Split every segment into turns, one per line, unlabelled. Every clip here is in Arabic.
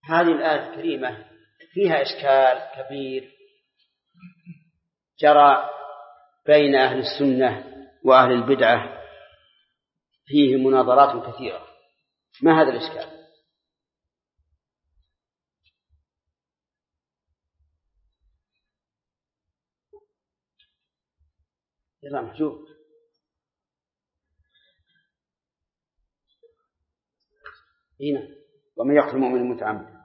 هذه الآية الكريمة فيها إشكال كبير جرى بين أهل السنة وأهل البدعة، فيه مناظرات كثيرة. ما هذا الإشكال؟ يلا محجوب. هنا ومن يقتل المؤمن متعمدا.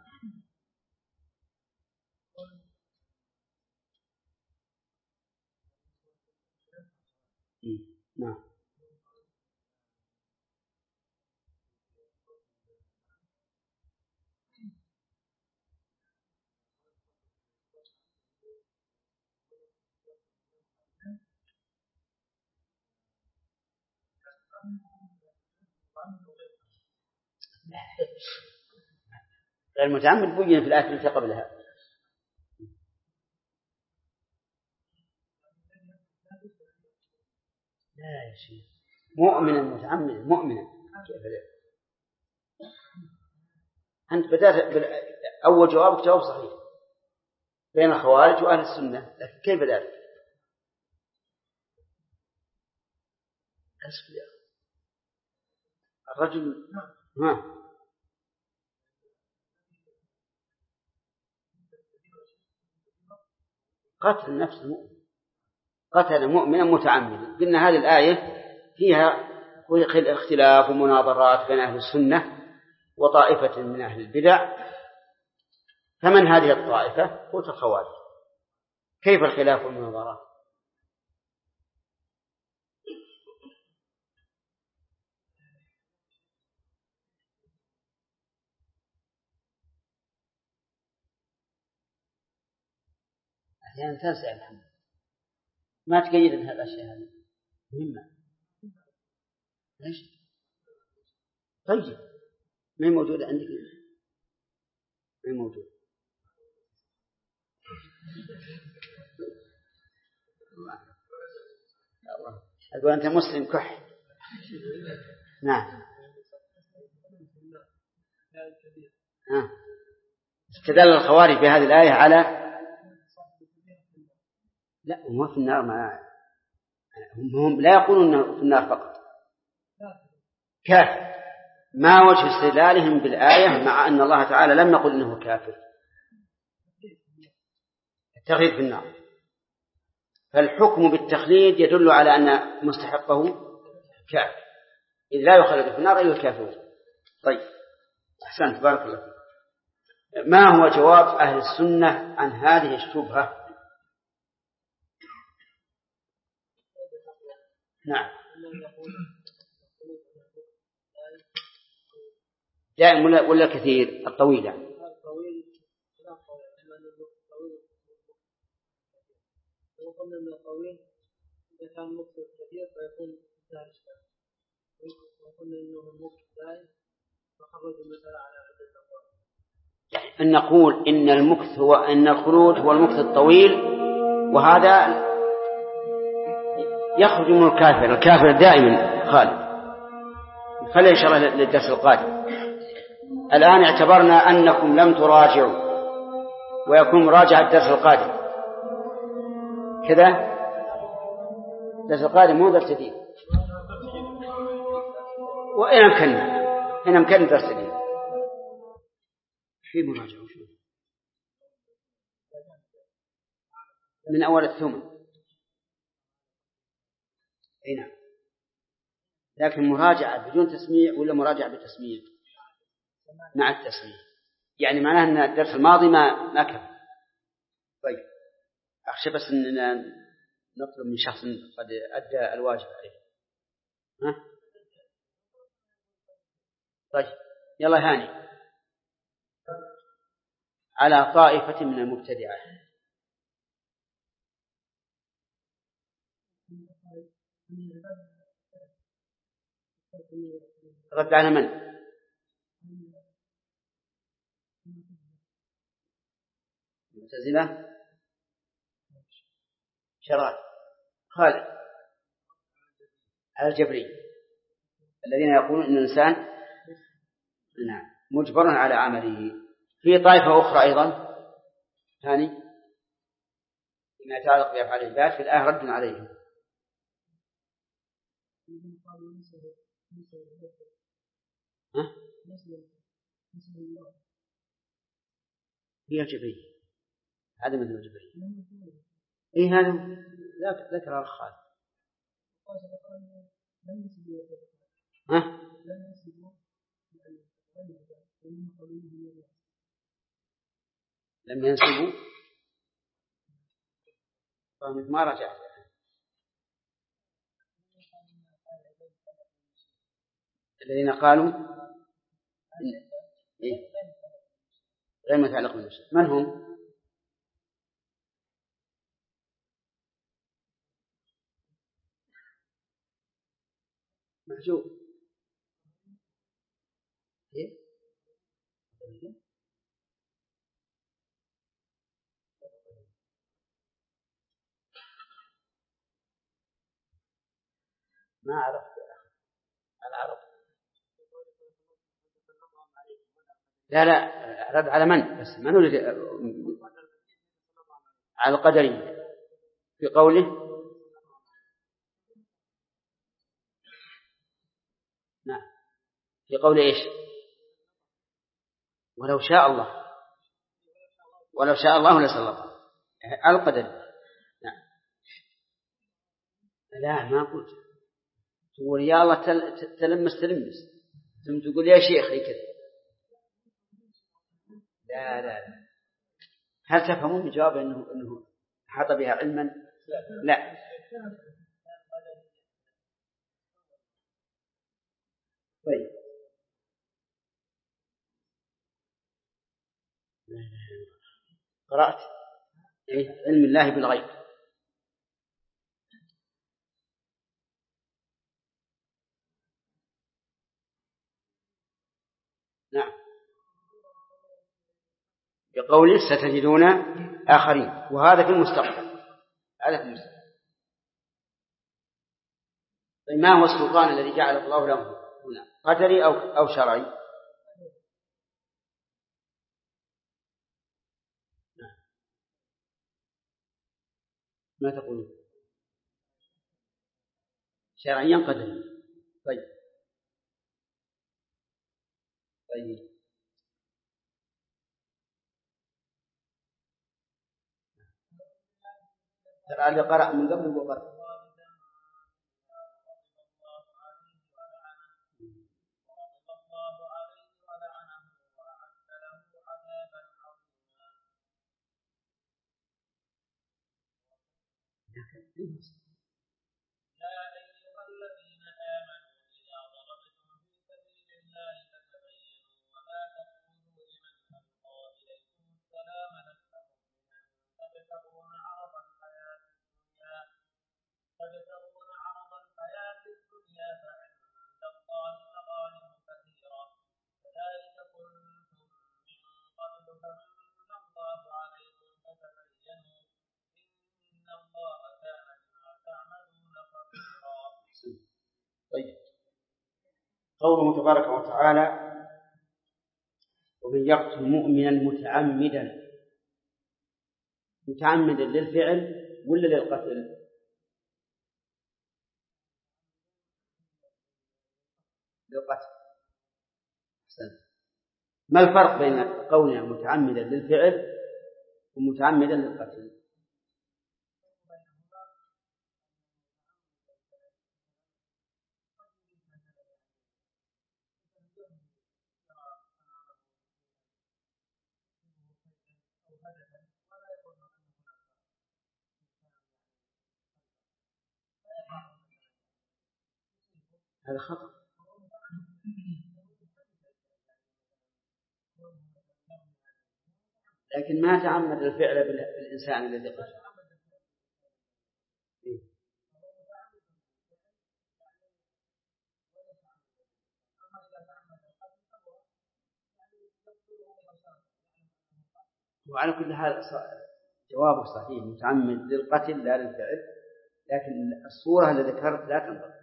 نعم. غير متعمد بين في الآية التي قبلها. لا يا شيخ، مؤمنا متعمدا مؤمنا. أنت بدأت أول جوابك جواب صحيح بين الخوارج وأهل السنة، لكن كيف بدأت؟ أسف يا الرجل قتل نفس المؤمن، قتل مؤمنا متعمدا. قلنا هذه الآية فيها اختلاف ومناظرات بين أهل السنة وطائفة من أهل البدع. فمن هذه الطائفة؟ قلت الخوارج. كيف الخلاف والمناظرات؟ أحيانا تنسى الحمد ما تقيد من هذه الأشياء هذه مهمة. ليش؟ طيب ما هي موجودة عندك؟ ما هي موجودة. أقول أنت مسلم كح. نعم. استدل الخوارج بهذه الآية على لا هم في النار، هم لا يقولون أنه في النار فقط، كافر. ما وجه استدلالهم بالآية مع أن الله تعالى لم يقل إنه كافر؟ التغيير في النار. فالحكم بالتخليد يدل على أن مستحقه كافر، إذ لا يخلد في النار أيها الكافرون. طيب أحسنت بارك الله فيك. ما هو جواب أهل السنة عن هذه الشبهة؟ نعم. دائم ولا كثير؟ الطويل يعني.
وقلنا أن الطويل إذا كان مكتب كثير فيكون لا إشكال، وقلنا أنه المكتب دائم فخرج المسألة على عدة أقوال.
يعني نقول إن المكث هو أن الخروج هو المكث الطويل، وهذا يخرج من الكافر. الكافر دائما خالد. خلي إن شاء الله للدرس القادم. الآن اعتبرنا أنكم لم تراجعوا، ويكون مراجعة الدرس القادم كذا. الدرس القادم مو درس جديد، وإن أمكن درس جديد في مراجعة من أول الثمن. نعم. لكن مراجعة بدون تسميع ولا مراجعة بتسميع؟ مع التسميع، يعني معناه أن الدرس الماضي ما كفى. طيب أخشى بس أننا نطلب من شخص قد أدى الواجب عليه. طيب يلا هاني. على طائفة من المبتدعة. رد على من؟ المعتزلة. شرات. خالد. على الجبري الذين يقولون أن الإنسان مجبر على عمله. في طائفة أخرى أيضا ثاني فيما يتعلق بأفعال العباد في الآية رد عليهم. هي الجبرية، هذا مثل الجبرية. إيه هذا ذكر الخالد. ها؟ لم ينسبوا فهمت ما رجعت. الذين قالوا إيه؟ غير متعلق بالمشرك. من هم؟ محجوب. إيه؟ ما عرفت العرب. لا رد على من؟ بس من ولد على القدري في قوله نعم في قوله إيش؟ ولو شاء الله لسلطه على القدري. نعم. لا ما قلت تقول يا الله تلمس ثم تقول يا شيخ كذا. لا هل تفهمون بجواب أنه حط بها علما؟ لا طيب قرأت إيه؟ علم الله بالغيب. نعم بقوله ستجدون آخرين وهذا في المستقبل. طيب ما هو السلطان الذي جعله الله لهم هنا قدري أو شرعي؟ نعم. ما تقولون؟ شرعيا قدري. طيب ترى اللي قرأ من قبل وقرأ. طيب قوله تبارك وتعالى ومن يقتل مؤمنا متعمدا للفعل ولا للقتل؟ للقتل. ما الفرق بين قولنا متعمدا للفعل ومتعمدا للقتل؟ هذا خطأ. لكن ما تعمد الفعل بالإنسان الذي قتله. وعلى كل حال جوابه صحيح متعمد للقتل لا للفعل، لكن الصورة التي ذكرت لا تنطبق.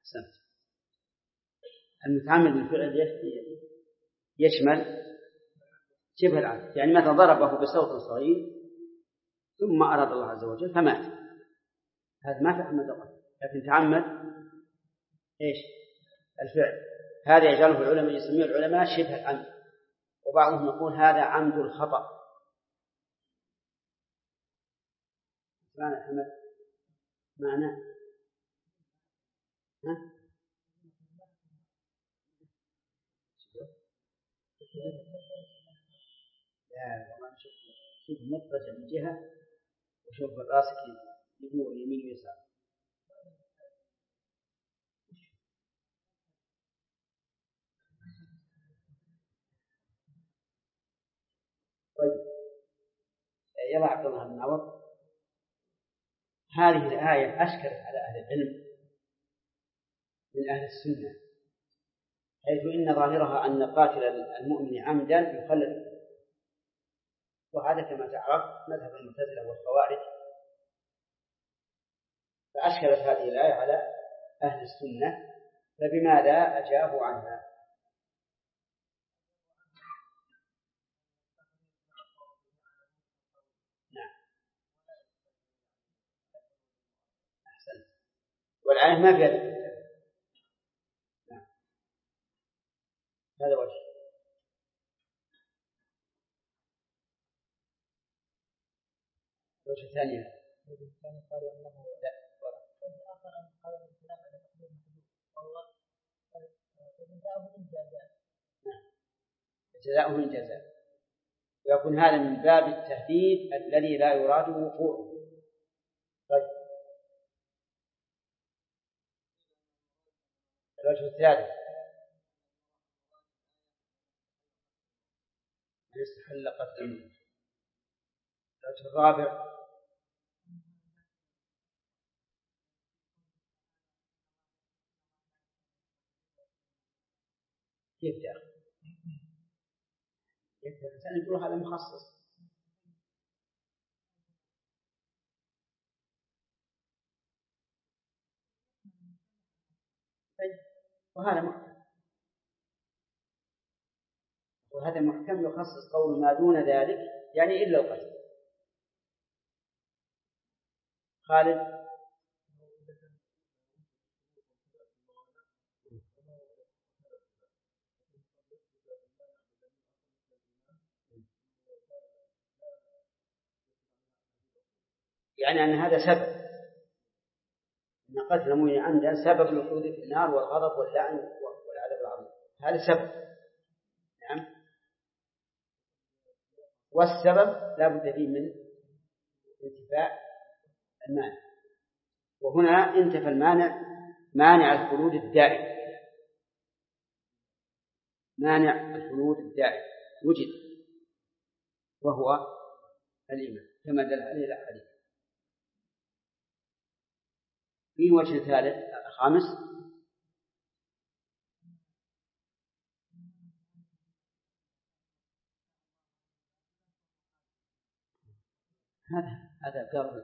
أحسنت. المتعمد بالفعل يشمل شبه العمد، يعني مثلا ضربه بصوت صغير ثم أراد الله عز وجل فمات، هذا ما تعمد القتل، لكن تعمد إيش؟ الفعل. هذا يجعله العلماء يسميه العلماء شبه العمد، وبعضهم يقول هذا عمد الخطأ. معنى حمد معنى لا والله شوف مضطجع من جهة وشوف راسك يدور يمين ويسار. طيب يلا عبد الله بن عوض، هذه الآية أشكلت على أهل العلم من أهل السنة، حيث إن ظاهرها أن قاتل المؤمن عمدا يخلد، وهذا كما تعرف مذهب المعتزلة والخوارج، فأشكلت هذه الآية على أهل السنة، فبماذا أجابوا عنها؟ نعم أحسنت، والآية ما فيها ذكر. نعم هذا وجه. وجه ثانية قالوا أنه لا آخر أن قال الكلام على تقدير محدود والله جزاؤه الجزاء. نعم جزاؤه الجزاء، ويكون هذا من باب التهديد الذي لا يراد وقوعه. طيب الوجه الثالث أن يستحل قتل المؤمن. الوجه الرابع كيف تأخذ؟ الإنسان يقول هذا مخصص. طيب وهذا محكم، وهذا محكم يخصص قول ما دون ذلك، يعني إلا القتل. خالد يعني أن هذا سبب، أن قتل المؤمن عمدا سبب الخلود في النار والغضب واللعن والعذاب العظيم، هذا سبب. نعم والسبب لا بد فيه من انتفاء المانع، وهنا انتفى المانع، مانع الخلود الدائم، مانع الخلود الدائم وجد وهو الإيمان كما دل عليه الأحاديث. في وجه ثالث خامس هذا قال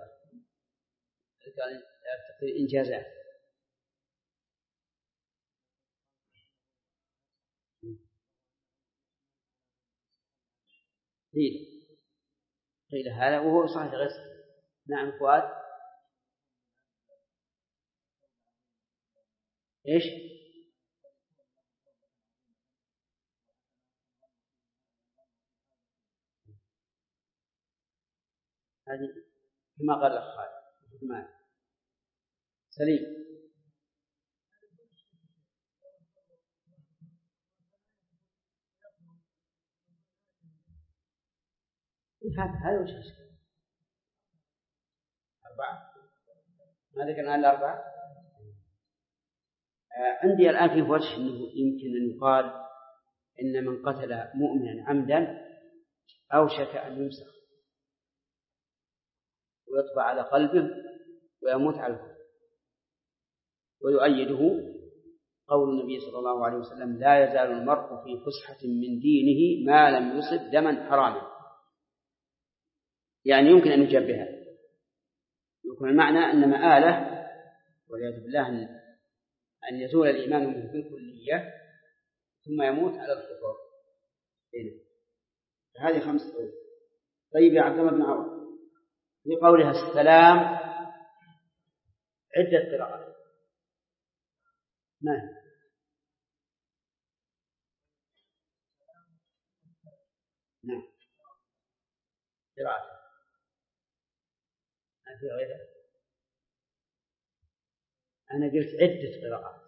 إنجازات. قيل هذا وهو صحيح غير صحيح. نعم فؤاد إيش؟ هذه كما قال الأخ خالد. سليم هذا وش أربعة، ما ذكرنا الأربعة. عندي الآن في وجه أنه يمكن أن يقال إن من قتل مؤمنا عمدا أوشك أن يمسخ ويطبع على قلبه ويموت على الكفر، ويؤيده قول النبي صلى الله عليه وسلم لا يزال المرء في فسحة من دينه ما لم يصب دما حراما، يعني يمكن أن يجبهها، يكون المعنى أن مآله والعياذ بالله أن يزول الإيمان منه بالكلية ثم يموت على الكفر. هذه 5 قول. طيب يا عبد الله بن عوض، في قولها السلام عدة قراءات، ما هي؟ نعم قراءة، ما في غيرها. أنا قلت عدة قراءات.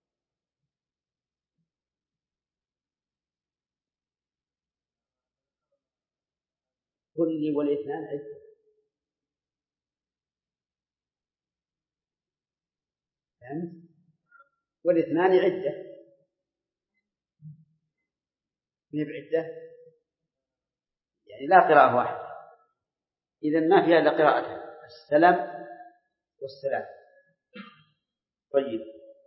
كل والاثنان عدة. فهمت؟ والاثنان عدة هي بعدة، يعني لا قراءة واحدة، إذن ما فيها إلا قراءتين، السلام والسلام. طيب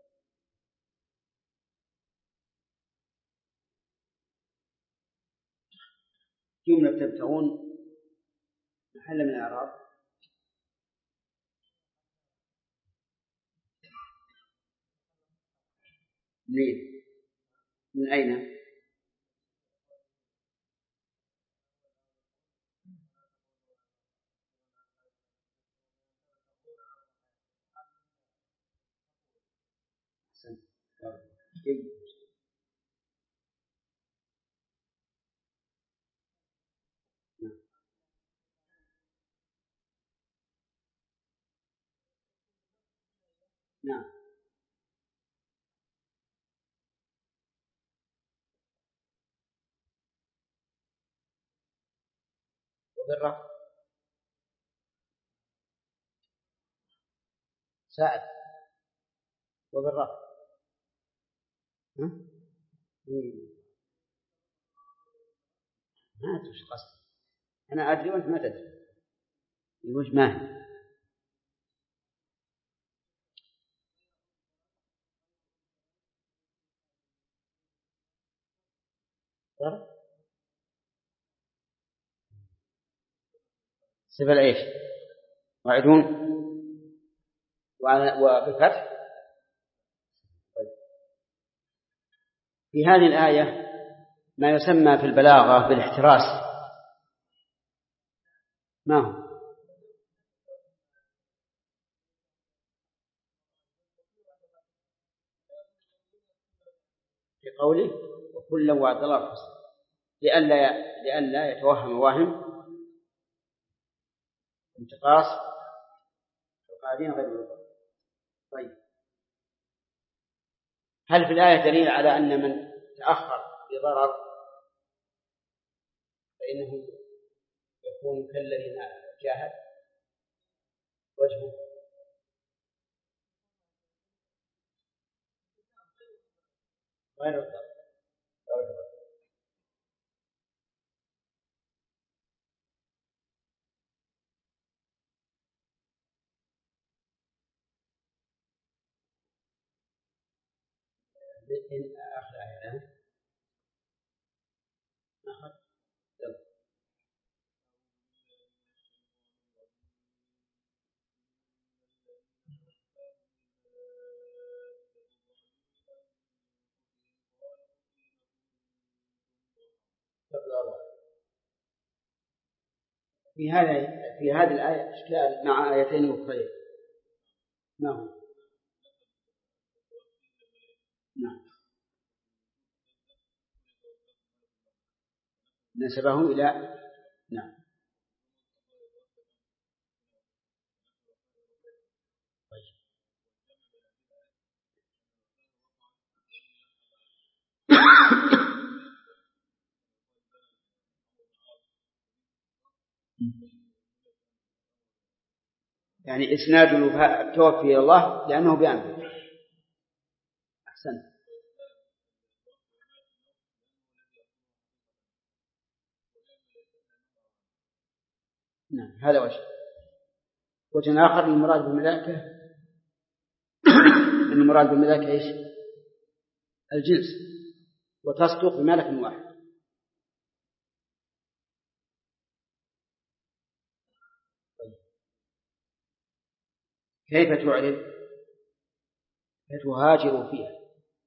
جملة تبتغون محل من الإعراب. منين؟ من أين؟ نعم وبالرفع سائل وبالرفع. ما أدري وش قصدي، أنا أدري وأنت ما تدري. يقول ما هي؟ صفة إيش؟ واعدون وبالفتح. في هذه الآية ما يسمى في البلاغة بالاحتراس، ما هو؟ في قوله وكلا وعد الله الحسنى، لئلا يتوهم واهم انتقاص القاعدين غير المضر. طيب هل في الآية دليل على أن من تأخر بضرر فإنه يكون كالذي جاهد وجهه؟ غير الضرر. آخر آية في هذه الآية إشكال مع آيتين أخرين. نعم نسبه إلى نعم. يعني إسناد التوفي إلى الله لأنه بأمره. أحسنت. نعم هذا وجه آخر المراد بالملائكة المراد بالملائكة إيش؟ الجنس، وتصدق بملك واحد. كيف تعرف؟ فتهاجروا فيها.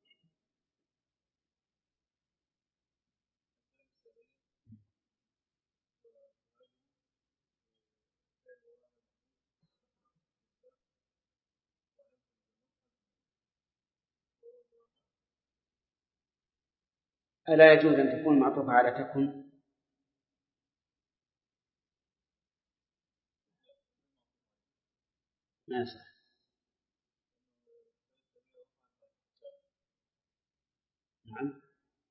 ألا يجوز أن تكون معطوفة على تكن؟ ما صح. نعم.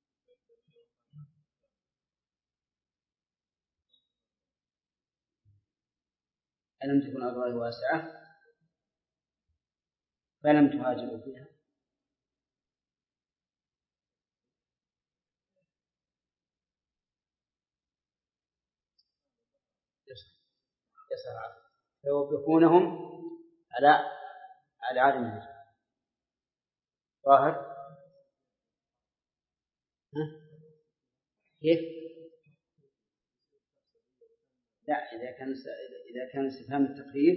ألم تكن أرض الله واسعة فلم تهاجروا فيها. يسعى فيوبخونهم على عدم الهجرة. ظاهر. كيف؟ لا، إذا كان استفهام التقرير.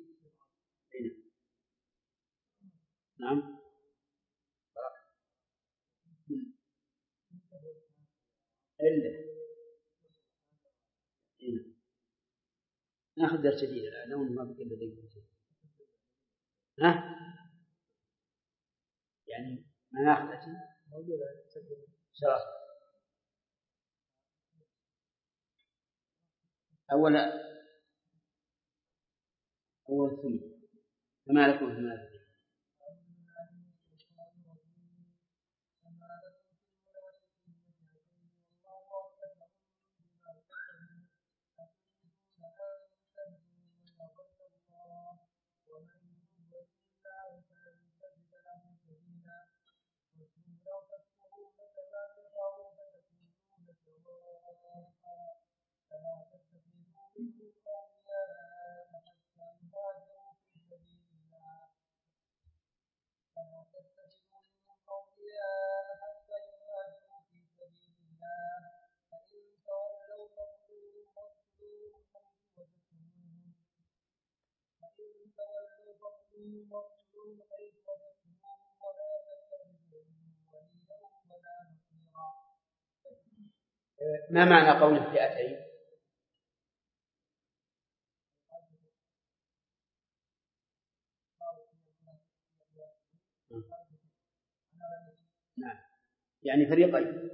نعم. إلا ناخذ درس جديد الآن لو ما بقي الذي ها يعني ما ناخذ أجل خلاص. أول ثم فما لكم في ماذا. ما معنى قوله فئتين؟ نعم يعني فريقين.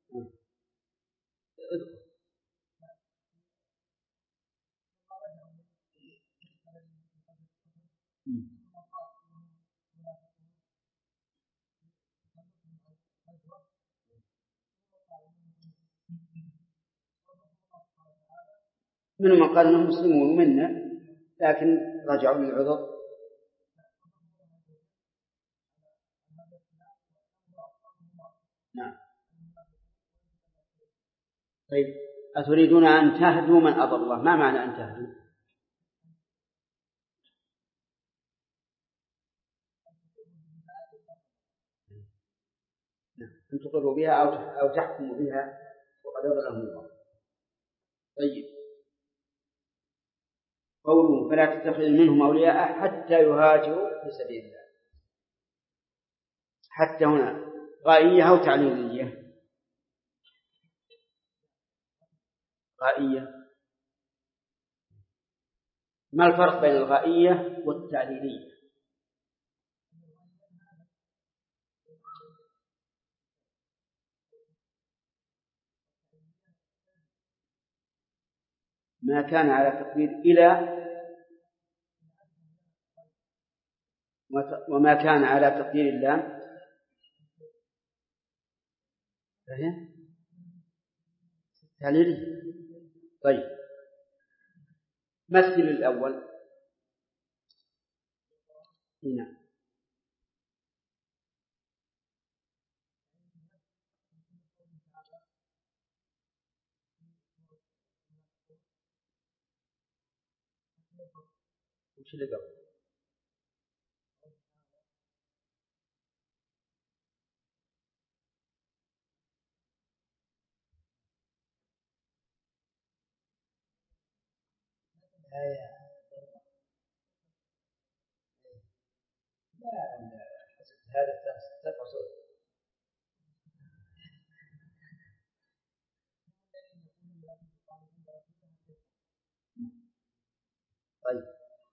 منهم من قال انهم مسلمون منا لكن رجعوا للعذر. نعم. طيب أتريدون أن تهدوا من أضل الله؟ ما معنى أن تهدوا؟ أن تقروا بها أو تحكموا بها وقد أضلهم الله. طيب قوله فلا تتخذوا منهم أولياء حتى يهاجروا في سبيل الله. حتى هنا غائية أو تعليلية؟ غائية. ما الفرق بين الغائية والتعليلية؟ ما كان على تقدير إلى وما كان على تقدير اللام فهي تعليلية. طيب مثل الأول. هنا وش اللي قبل؟ هذا السبع سور. طيب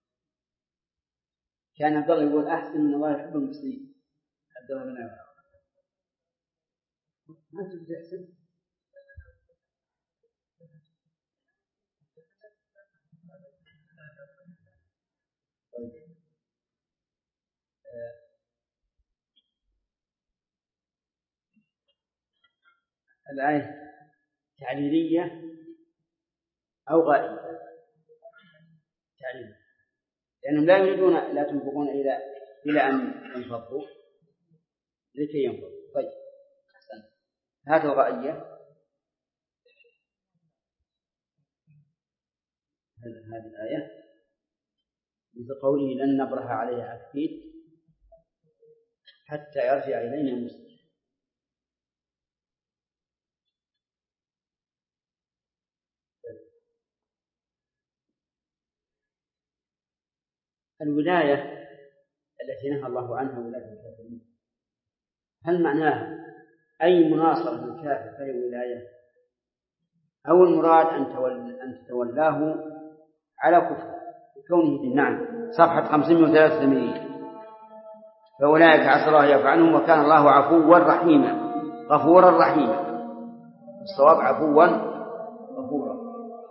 كان عبد الله يقول أحسن إن الله يحب المسلمين. عبد الله بن عمر ما تبدأ أحسن. طيب. الآية تعليلية أو غائبة؟ تعليلية لأنهم لا يريدون لا تنفقون إلى أن ينفضوا لكي ينفضوا. طيب أحسن. هذا الغائية هذه الآية مثل قوله لن نبرح عليها عاكفين حتى يرجع إلينا المسلم. الولاية التي نهى الله عنها ولاية الكافرين هل معناها أي مناصرة للكافر فهي ولاية أو المراد أن تتولاه على كفر بكونه دين؟ نعم صفحة 583 فأولئك عسى الله يعفو عنهم وكان الله عفوا رحيما غفورا رحيما. الصواب عفوا غفورا.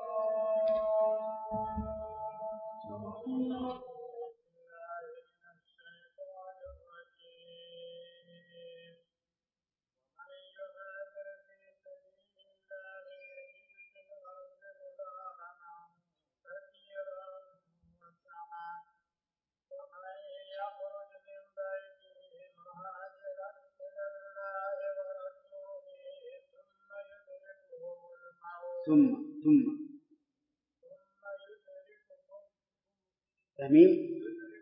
ثم فهمين.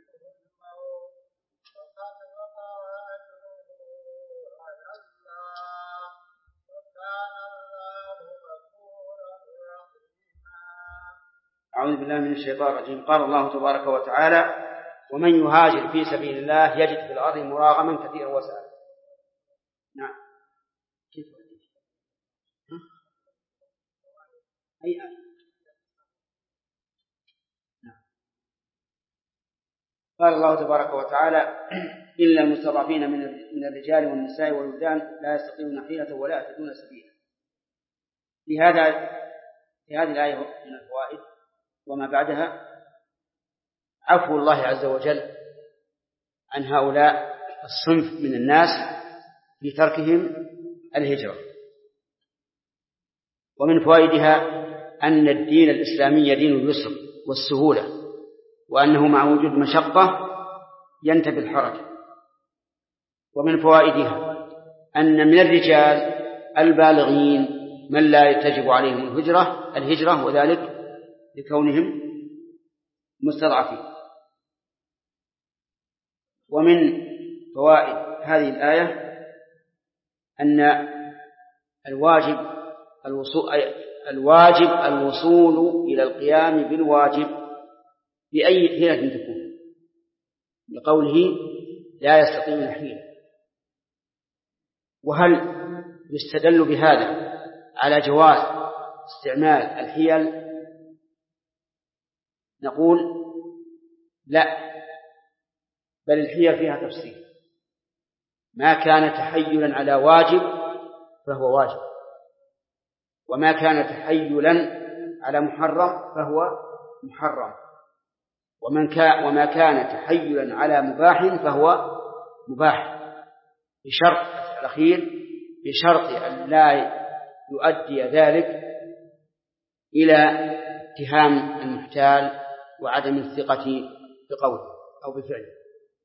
أعوذ بالله من الشيطان الرجيم. قال الله تبارك وتعالى ومن يهاجر في سبيل الله يجد في الأرض مراغما كثيرا وسعا. نعم كيف أي آية؟ نعم. قال الله تبارك وتعالى إلا المستضعفين من الرجال والنساء والولدان لا يستطيعون حيلة ولا يهتدون سبيلا. في هذه الآية من الفوائد وما بعدها عفو الله عز وجل عن هؤلاء الصنف من الناس في تركهم الهجرة. ومن فوائدها أن الدين الإسلامي دين اليسر والسهولة وأنه مع وجود مشقة ينتفي الحرج. ومن فوائدها أن من الرجال البالغين من لا تجب عليهم الهجرة وذلك لكونهم مستضعفين. ومن فوائد هذه الآية أن الواجب الوصول إلى القيام بالواجب بأي حيلة تكون لقوله لا يستطيعون حيلة. وهل يستدل بهذا على جواز استعمال الحيل؟ نقول لا، بل الحيل فيها تفصيل. ما كان تحيلا على واجب فهو واجب، وما كان تحيلا على محرم فهو محرم، وما كان تحيلا على مباح فهو مباح، بشرط الأخير بشرط أن لا يؤدي ذلك إلى اتهام المحتال وعدم الثقة بقوله أو بفعله.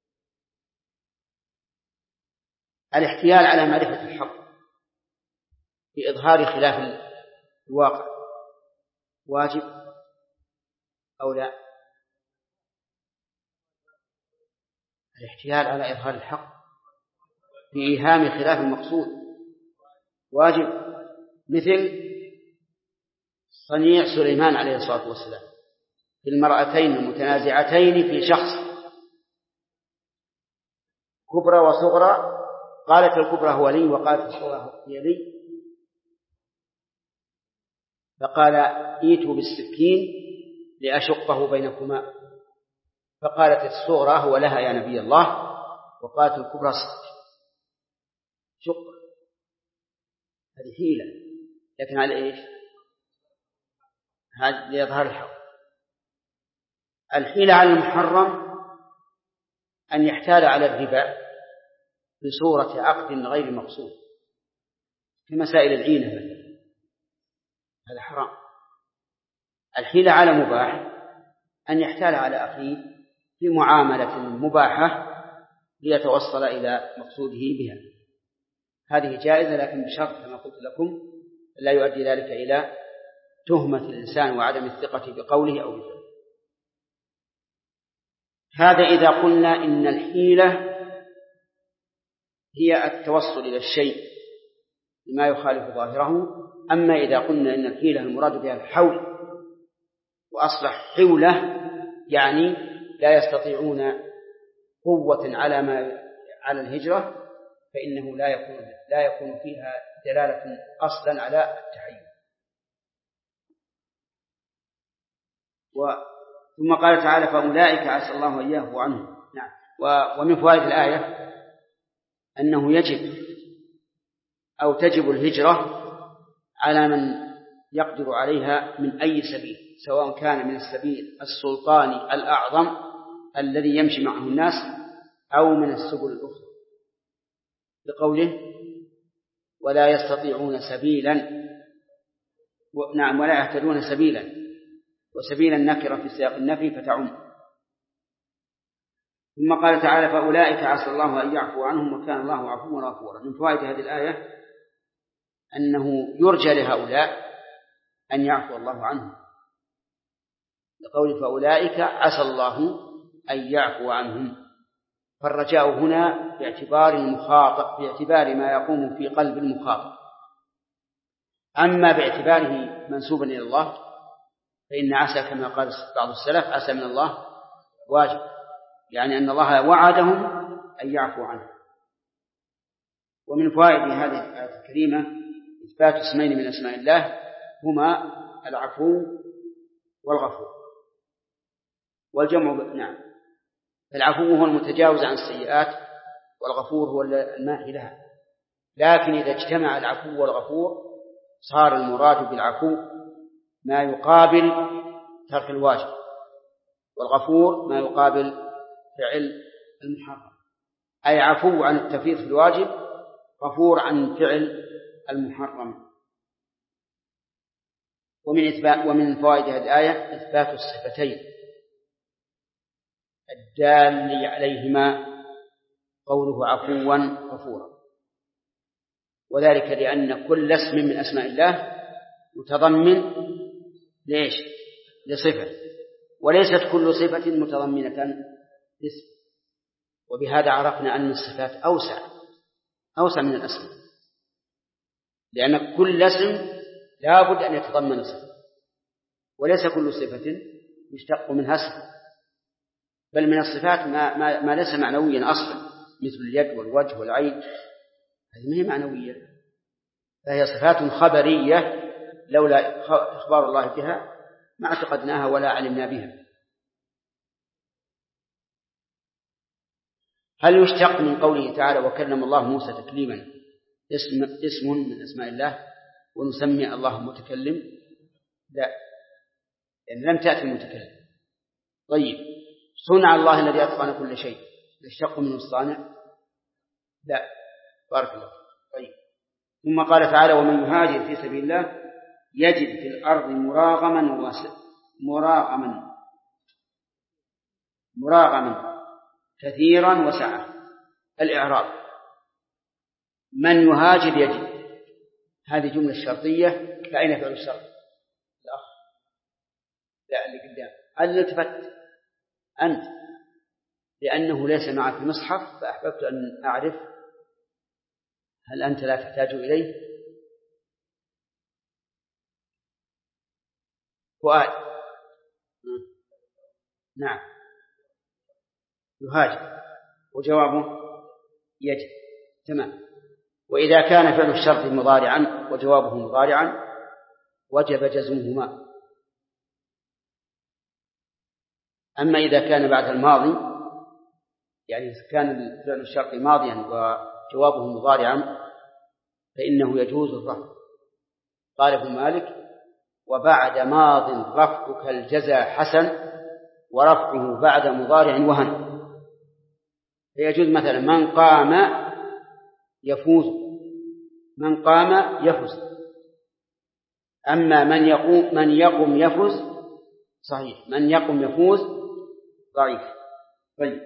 الاحتيال على معرفة الحق بإظهار خلاف الواقع واجب أو لا؟ الاحتيال على إظهار الحق بإيهام خلاف المقصود واجب، مثل صنيع سليمان عليه الصلاة والسلام في المرأتين المتنازعتين في شخص، كبرى وصغرى، قالت الكبرى هو لي وقالت الصغرى هي لي، فقال ائتوا بالسكين لأشقه بينكما، فقالت الصغرى هو لها يا نبي الله، وقالت الكبرى شق. هذه حيلة، لكن على إيش؟ هذا ليظهر الحق. الحيلة على المحرم أن يحتال على الربا بصورة عقد غير مقصود في مسائل العينة مثلا، هذا حرام. الحيلة على مباح أن يحتال على أخيه في معاملة مباحة ليتوصل إلى مقصوده بها، هذه جائزة، لكن بشرط كما قلت لكم لا يؤدي ذلك إلى تهمة الإنسان وعدم الثقة بقوله أو بفعله. هذا إذا قلنا إن الحيلة هي التوصل إلى الشيء بما يخالف ظاهره. أما إذا قلنا إن الحيلة المراد بها الحول، وأصلح حولة يعني لا يستطيعون قوة على الهجرة، فإنه لا يكون فيها دلالة أصلا على التحيل. ثم قال تعالى فأولئك عسى الله أن يعفو عنهم. نعم. ومن فوائد الآية أنه يجب أو تجب الهجرة على من يقدر عليها من أي سبيل، سواء كان من السبيل السلطاني الأعظم الذي يمشي معه الناس أو من السبل الأخرى، بقوله ولا يستطيعون سبيلا، نعم، ولا يهتدون سبيلا، وسبيلا نكرة في سياق النفي فتعم. ثم قال تعالى فأولئك عسى الله أن يعفو عنهم وكان الله عفوا غفورا. من فوائد هذه الآية أنه يرجى لهؤلاء أن يعفو الله عنهم، لقول فأولئك عسى الله أن يعفو عنهم، فالرجاء هنا باعتبار المخاطب، باعتبار ما يقوم في قلب المخاطب. أما باعتباره منسوبا إلى الله فإن عسى كما قال بعض السلف عسى من الله واجب، يعني أن الله وعدهم أن يعفو عنه. ومن فوائد هذه الآية الكريمة إثبات اسمين من أسماء الله هما العفو والغفور، والجمع نعم. العفو هو المتجاوز عن السيئات، والغفور هو الماحي لها. لكن إذا اجتمع العفو والغفور صار المراد بالعفو ما يقابل ترك الواجب، والغفور ما يقابل فعل المحرم، أي عفو عن التفريط في الواجب، غفور عن فعل المحرم. ومن فوائد هذه الآية إثبات الصفتين الدال عليهما قوله عفوا غفورا، وذلك لأن كل اسم من أسماء الله متضمن ليش؟ لصفة، وليست كل صفة متضمنة لاسم. وبهذا عرفنا أن الصفات أوسع من الأسماء، لأن كل اسم لا بد أن يتضمن صفة، وليس كل صفة يشتق منها اسم، بل من الصفات ما ليس معنويا أصلا، مثل اليد والوجه والعين، هذه ما هي معنوية، فهي صفات خبرية لولا إخبار الله بها ما اعتقدناها ولا علمنا بها. هل يشتق من قوله تعالى وكلم الله موسى تكليما اسم من أسماء الله ونسمي الله متكلم؟ لا، لأن لم تأتي المتكلم. طيب، صنع الله الذي أتقن كل شيء يشتق منه الصانع؟ لا، بارك الله. طيب، ثم قال تعالى ومن يهاجر في سبيل الله يجد في الأرض مراغما كثيرا وسعة. الإعراب من يهاجر يجد، هذه جملة شرطية، فأين فعل الشرط؟ لا اللي قدام اللي التفت أنت، لأنه ليس معك مصحف فأحببت أن أعرف هل أنت لا تحتاج إليه؟ فؤاد. نعم، يهاجر، وجوابه يجب. تمام. وإذا كان فعل الشرط مضارعا وجوابه مضارعا وجب جزمهما. أما إذا كان بعد الماضي، يعني إذا كان فعل الشرط ماضيا وجوابه مضارعا فإنه يجوز الرفع. قال ابن مالك: وبعد ماض رفعك الجزاء حسن ورفعه بعد مضارع وهن. فيجوز مثلا من قام يفوز، من قام يفوز. أما من يقم يفوز صحيح، من يقم يفوز ضعيف. طيب.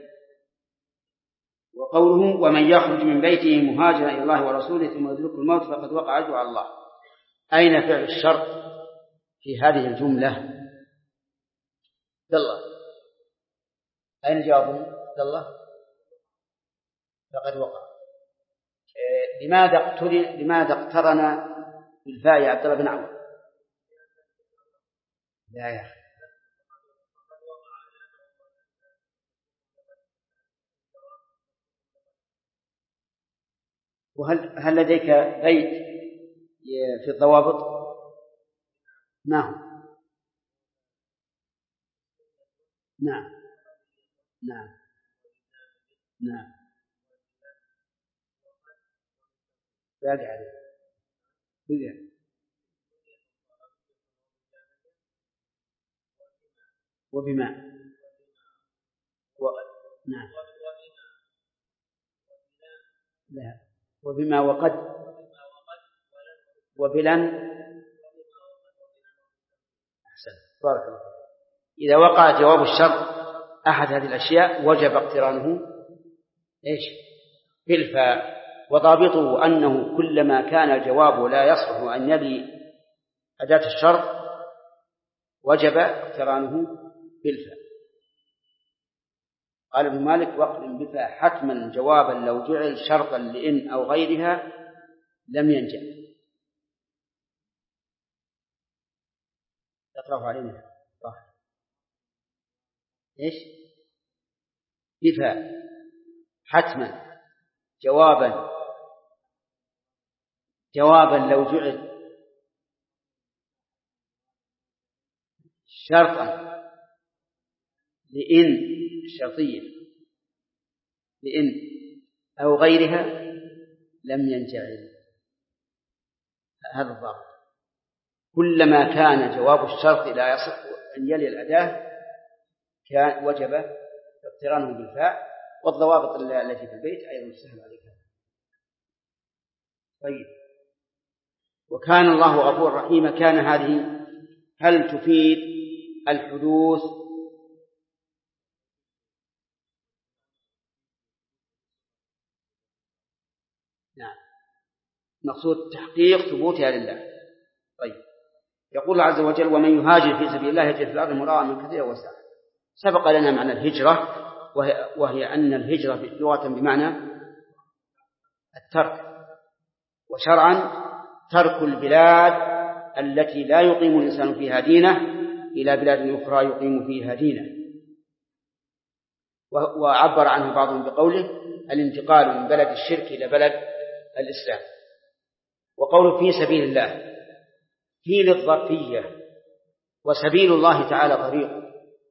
وقوله: ومن يخرج من بيته مهاجرا إلى الله ورسوله ثم يدركه الموت فقد وقع أجره على الله. أين فعل الشرط في هذه الجملة؟ الله أين جوابه؟ الله فقد وقع. لماذا اقترن بالفاء يا عبد الله بن عمرو؟ لا يا أخي. وهل لديك بيت في الضوابط؟ نعم نعم نعم نعم باقي عليه بقى. وبما نعم لا وبما وقد وبلن. أحسن بارك الله. إذا وقع جواب الشرط أحد هذه الأشياء وجب اقترانه بالفاء. وضابطه أنه كلما كان الجواب لا يصلح أن يلي أداة الشرط وجب اقترانه بالفاء. قال ابن مالك: واقرن بفاء حتما جوابا لو جعل شرطا لإن أو غيرها لم ينجح. تقرأ علينا صح. بفاء حتما جوابا لو جعل شرطا لإن الشرطية لإن أو غيرها لم ينجعل. هذا الضابط. كلما كان جواب الشرط لا يصح أن يلي الأداة كان وجب اقترانه بالفاء. والضوابط التي في البيت أيضا سهل عليك. طيب. وكان الله غفور رحيم. كان هذه هل تفيد الحدوث؟ نعم، مقصود تحقيق ثبوتها لله. طيب. يقول الله عز وجل: ومن يهاجر في سبيل الله يجد في الأرض مراغما كثيرا وسعا. سبق لنا معنى الهجرة، وهي أن الهجرة لغة بمعنى الترك، وشرعا ترك البلاد التي لا يقيم الإنسان فيها دينه إلى بلاد أخرى يقيم فيها دينه. وعبر عنه بعضهم بقوله: الانتقال من بلد الشرك إلى بلد الإسلام. وقوله في سبيل الله هي للظرفية، وسبيل الله تعالى طريق.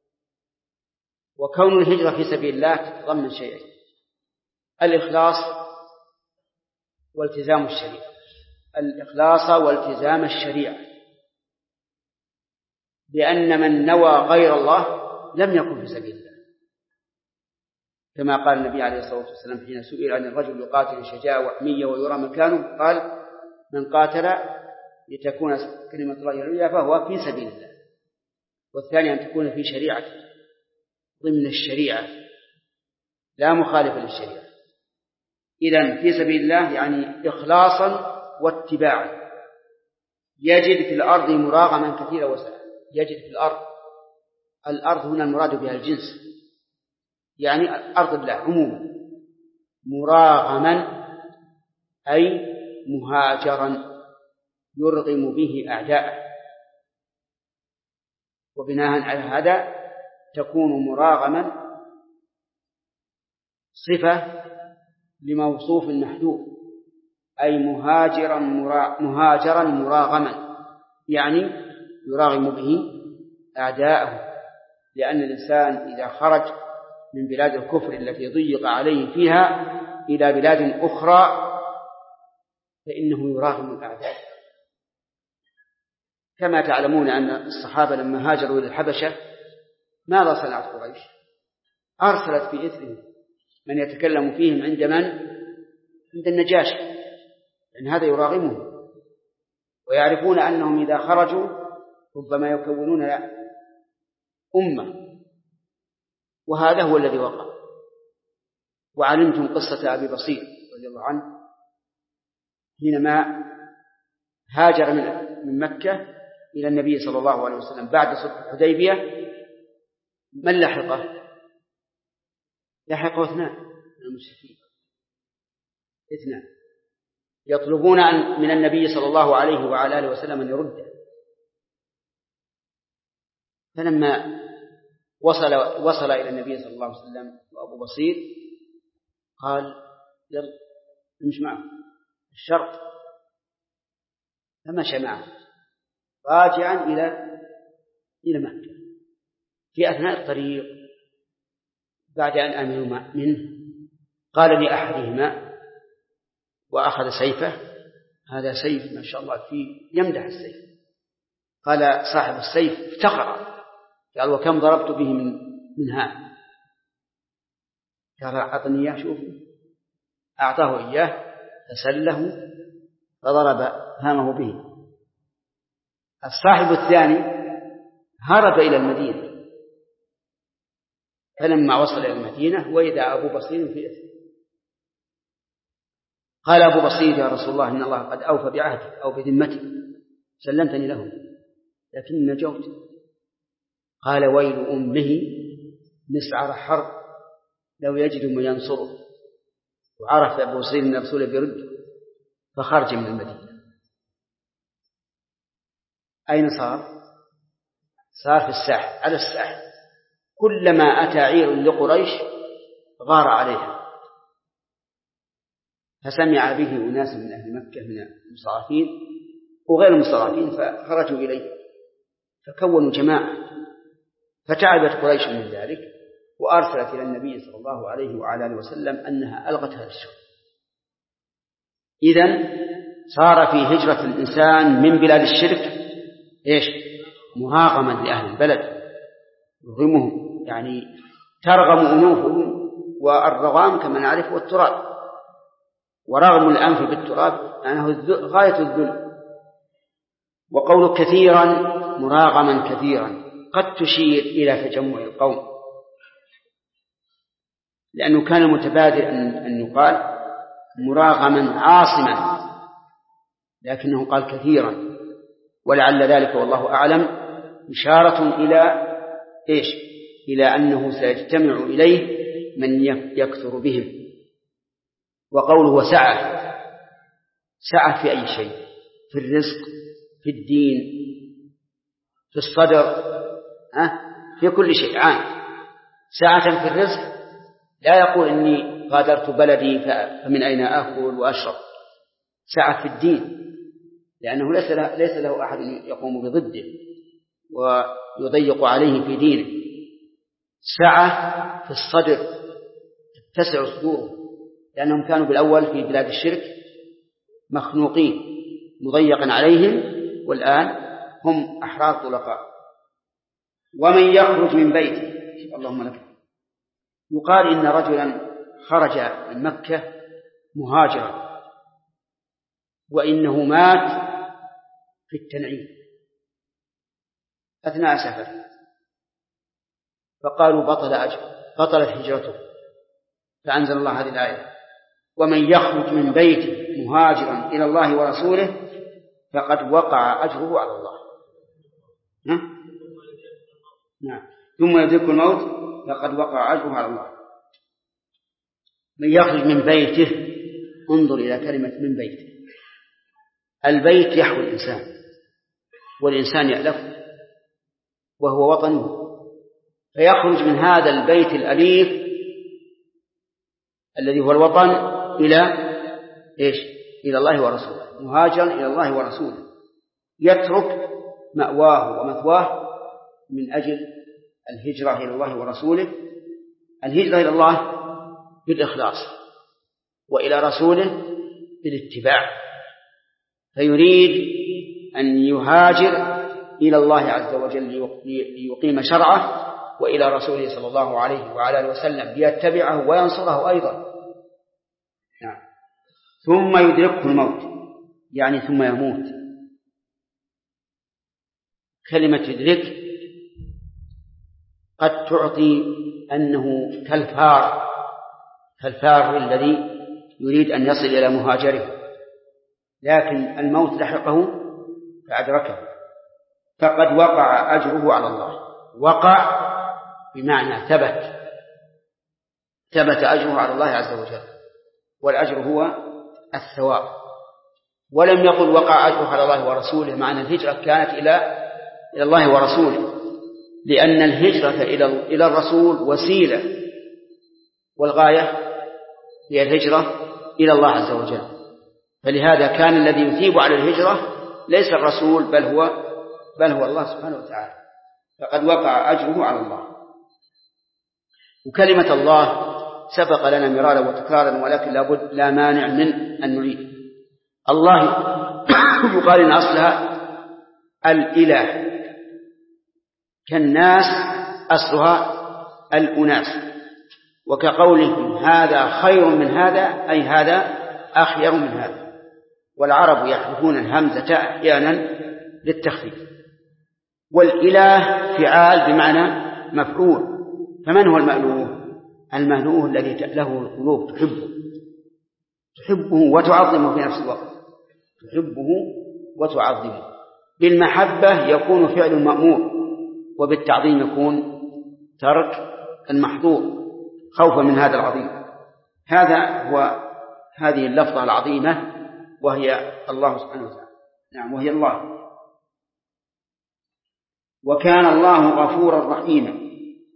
وكون الهجرة في سبيل الله تتضمن شيئين: الإخلاص والتزام الشريعة. الإخلاص والتزام الشريعة، لأن من نوى غير الله لم يكن في سبيل الله، كما قال النبي عليه الصلاة والسلام حين سئل عن الرجل يقاتل شجاعة وحمية ويرى مكانه، قال: من قاتل لتكون كلمة الله العليا فهو في سبيل الله. والثاني أن تكون في شريعة ضمن الشريعة لا مخالفة للشريعة. إذن في سبيل الله يعني إخلاصا واتباعا. يجد في الأرض مراغما كثيرا وسعا. يجد في الأرض هنا المراد بها الجنس، يعني أرض الله عموما. مراغما أي مهاجرا يرغم به أعداءه. وبناء على هذا تكون مراغما صفة لموصوف محذوف، أي مهاجرا مراغما، يعني يراغم به أعداءه، لأن الإنسان إذا خرج من بلاد الكفر التي ضيق عليه فيها إلى بلاد أخرى فإنه يراغم الأعداء. كما تعلمون أن الصحابة لما هاجروا إلى الحبشة ماذا صنعت قريش؟ أرسلت في إثرهم من يتكلم فيهم عند النجاشي، لأن هذا يراغمهم، ويعرفون أنهم إذا خرجوا ربما يكونون أمة، وهذا هو الذي وقع. وعلمتم قصة أبي بصير رضي الله عنه حينما هاجر من مكة إلى النبي صلى الله عليه وسلم بعد صلح الحديبية، من لحقه؟ لحقه 2 من المشركين، 2 يطلبون من النبي صلى الله عليه وعلى آله وسلم أن يرده. فلما وصل إلى النبي صلى الله عليه وسلم وأبو بصير قال يلا نمشي معه الشرط، فمشى معه راجعا إلى مكة. في أثناء الطريق بعد أن أمنوا منه قال لأحدهما وأخذ سيفه، هذا سيف ما شاء الله فيه يمدح السيف، قال صاحب السيف افتخر قال وكم ضربت به من هذا؟ قال أعطني إياه شوف، أعطاه إياه فسله فضرب هامه به. الصاحب الثاني هرب إلى المدينة، فلما وصل إلى المدينة وإذا أبو بصير في إثم. قال أبو بصير يا رسول الله إن الله قد أوفى بعهدك أو بذمتك سلمتني له لكن نجوت. قال ويل أمه مسعر حرب لو يجد من ينصره. وعرف أبو بصير أن الرسول بيرد فخرج من المدينة. أين صار؟ صار في الساحل، على الساحل. كلما أتى عير لقريش غار عليها، فسمع به أناس من أهل مكة من المستضعفين وغير المستضعفين فخرجوا إليه فكونوا جماعة، فتعبت قريش من ذلك وأرسلت إلى النبي صلى الله عليه وعلى آله وسلم أنها ألغت هذا الشر. إذن صار في هجرة الإنسان من بلاد الشرك مهاغما لأهل البلد، يرغمهم، يعني ترغم أنوفهم، والرغام كما نعرف والتراب، ورغم الأنف بالتراب أنه غاية الذل. وقول كثيرا مراغما كثيرا قد تشير إلى تجمع القوم، لأنه كان متبادر أن يقال مراغما عاصما، لكنه قال كثيرا، ولعل ذلك والله أعلم إشارة إلى أنه سيجتمع إليه من يكثر بهم. وقوله سعة في أي شيء، في الرزق، في الدين، في الصدر، في كل شيء عام. سعة في الرزق لا يقول إني غادرت بلدي فمن أين آكل وأشرب. سعة في الدين لأنه ليس له أحد يقوم بضده ويضيق عليه في دينه. سعة في الصدر تتسع صدوره، لأنهم كانوا بالأول في بلاد الشرك مخنوقين مضيقا عليهم، والآن هم أحرار طلقاء. ومن يخرج من بيته، اللهم لك، يقال إن رجلا خرج من مكة مهاجرا وإنه مات في التنعيم أثناء سفره، فقالوا بطلت هجرته، فأنزل الله هذه الآية ومن يخرج من بيته مهاجرا إلى الله ورسوله فقد وقع أجره على الله. نعم. ثم يدرك الموت فقد وقع أجره على الله. من يخرج من بيته، انظر إلى كلمة من بيته. البيت يحوي الإنسان، والإنسان يألف وهو وطنه، فيخرج من هذا البيت الأليف الذي هو الوطن إلى إيش؟ إلى الله ورسوله، مهاجرا إلى الله ورسوله، يترك مأواه ومثواه من أجل الهجرة إلى الله ورسوله. الهجرة إلى الله بالإخلاص، وإلى رسوله بالاتباع، فيريد أن يهاجر إلى الله عز وجل ليقيم شرعه، وإلى رسوله صلى الله عليه وعلى آله وسلم ليتبعه وينصره أيضا. نعم. ثم يدركه الموت، يعني ثم يموت. كلمة يدرك قد تعطي أنه كالفار الذي يريد أن يصل إلى مهاجره، لكن الموت لحقه فأدركه، فقد وقع أجره على الله. وقع بمعنى ثبت أجره على الله عز وجل، والأجر هو الثواب. ولم يقل وقع أجره على الله ورسوله، معنى الهجرة كانت إلى الله ورسوله، لأن الهجرة إلى الرسول وسيلة، والغاية هي الهجرة إلى الله عز وجل. فلهذا كان الذي يثيب على الهجرة ليس الرسول بل هو الله سبحانه وتعالى، فقد وقع أجره على الله. وكلمة الله سبق لنا مرارا وتكرارا، ولكن لا مانع من أن نعيد. الله يقال إن أصلها الإله، كالناس أصلها الأناس، وكقولهم هذا خير من هذا أي هذا أخير من هذا. والعرب يحذفون الهمزة أحيانا للتخفيف. والإله فعال بمعنى مفعول. فمن هو المألوه؟ المألوه الذي له القلوب تحبه وتعظمه في نفس الوقت، تحبه وتعظمه. بالمحبة يكون فعل المأمور، وبالتعظيم يكون ترك المحظور خوفا من هذا العظيم. هذه اللفظة العظيمة وهي الله سبحانه وتعالى. نعم، وهي الله. وكان الله غفورا رحيما.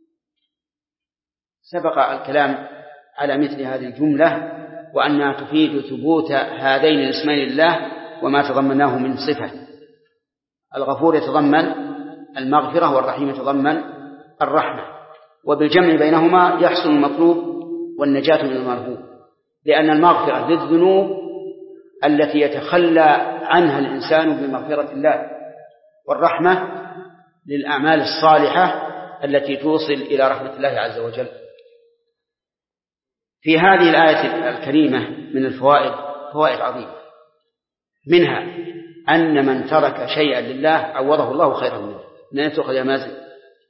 سبق الكلام على مثل هذه الجملة، وأنها تفيد ثبوت هذين الاسمين لله وما تضمناه من صفة. الغفور يتضمن المغفرة، والرحيم يتضمن الرحمة، وبالجمع بينهما يحصل المطلوب والنجاة من المرهوب، لأن المغفرة للذنوب التي يتخلى عنها الإنسان بمغفرة الله، والرحمة للأعمال الصالحة التي توصل إلى رحمة الله عز وجل. في هذه الآية الكريمة من الفوائد فوائد عظيمة، منها أن من ترك شيئا لله عوضه الله خيرا منه. من أين تؤخذ يا مازن؟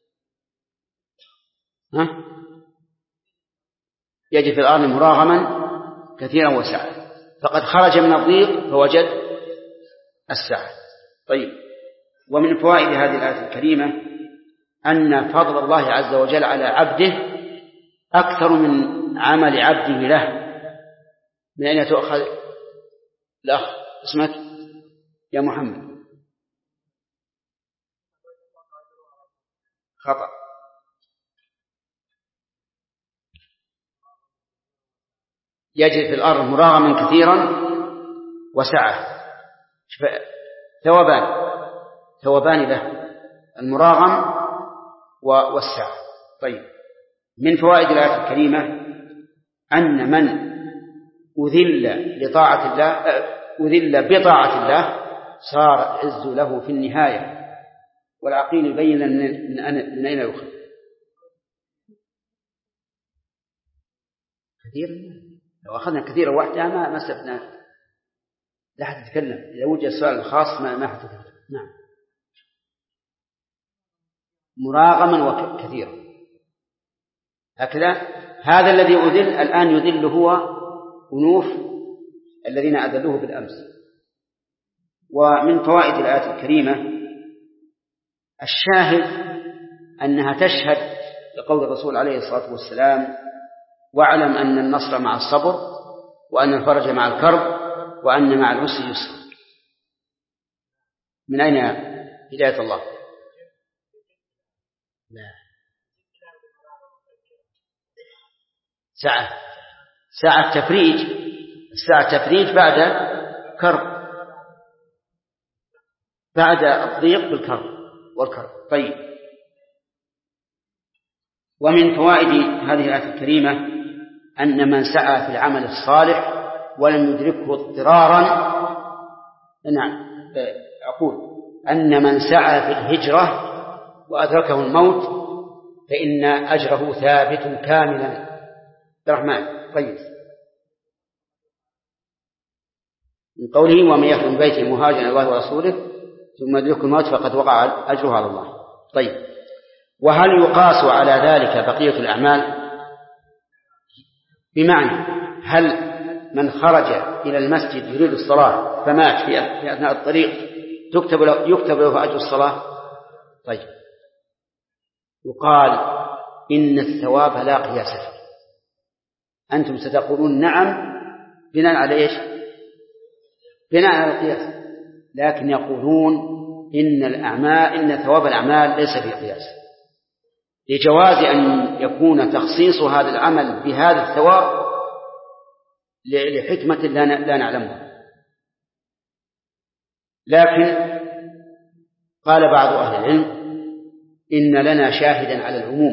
يجد في الأرض مراغما كثيرا وسعة، فقد خرج من الضيق فوجد السعة. طيب، ومن فوائد هذه الآية الكريمة أن فضل الله عز وجل على عبده أكثر من عمل عبده له. من أين تؤخذ الأخ اسمك يا محمد؟ خطأ. يجري في الأرض مراغما كثيرا وسعة، ثوبان له، المراغم والسعة. طيب، من فوائد الآية الكريمة أن من أذل بطاعة الله صار العز له في النهاية. والعقيل يبين من أين يؤخذ. كثير، لو أخذنا كثيرا وحدها ما استفدنا، لا حد يتكلم. إذا وجد السؤال الخاص ما حد يتكلم. نعم، مراغما وكثيرا هكذا. هذا الذي أذل الآن يذل هو أنوف الذين أذلوه بالأمس. ومن فوائد الآية الكريمة الشاهد أنها تشهد لقول الرسول عليه الصلاة والسلام: واعلم أن النصر مع الصبر، وأن الفرج مع الكرب، وأن مع العسر يسر. من أين هداية الله؟ لا، سعة تفريج، الساعة تفريج بعد كرب، بعد الضيق بالكرب والكرب. طيب. ومن فوائد هذه الآية الكريمة أن من سعى في العمل الصالح ولم يدركه اضطرارا، أقول أن من سعى في الهجرة وأدركه الموت فإن أجره ثابت كاملا. الرحمن. طيب. من قوله ومن يخرج من بيته مهاجرا إلى الله ورسوله ثم يدركه الموت فقد وقع أجره على الله. طيب. وهل يقاس على ذلك بقية الأعمال؟ بمعنى هل من خرج إلى المسجد يريد الصلاة فمات في أثناء الطريق يكتب له أجر الصلاة؟ طيب. يقال إن الثواب لا قياس فيه. أنتم ستقولون نعم بناء على إيش؟ بناء على القياس، لكن يقولون إن ثواب الأعمال ليس في قياس، لجواز أن يكون تخصيص هذا العمل بهذا الثواب لحكمة لا نعلمها. لكن قال بعض أهل العلم إن لنا شاهدا على العموم،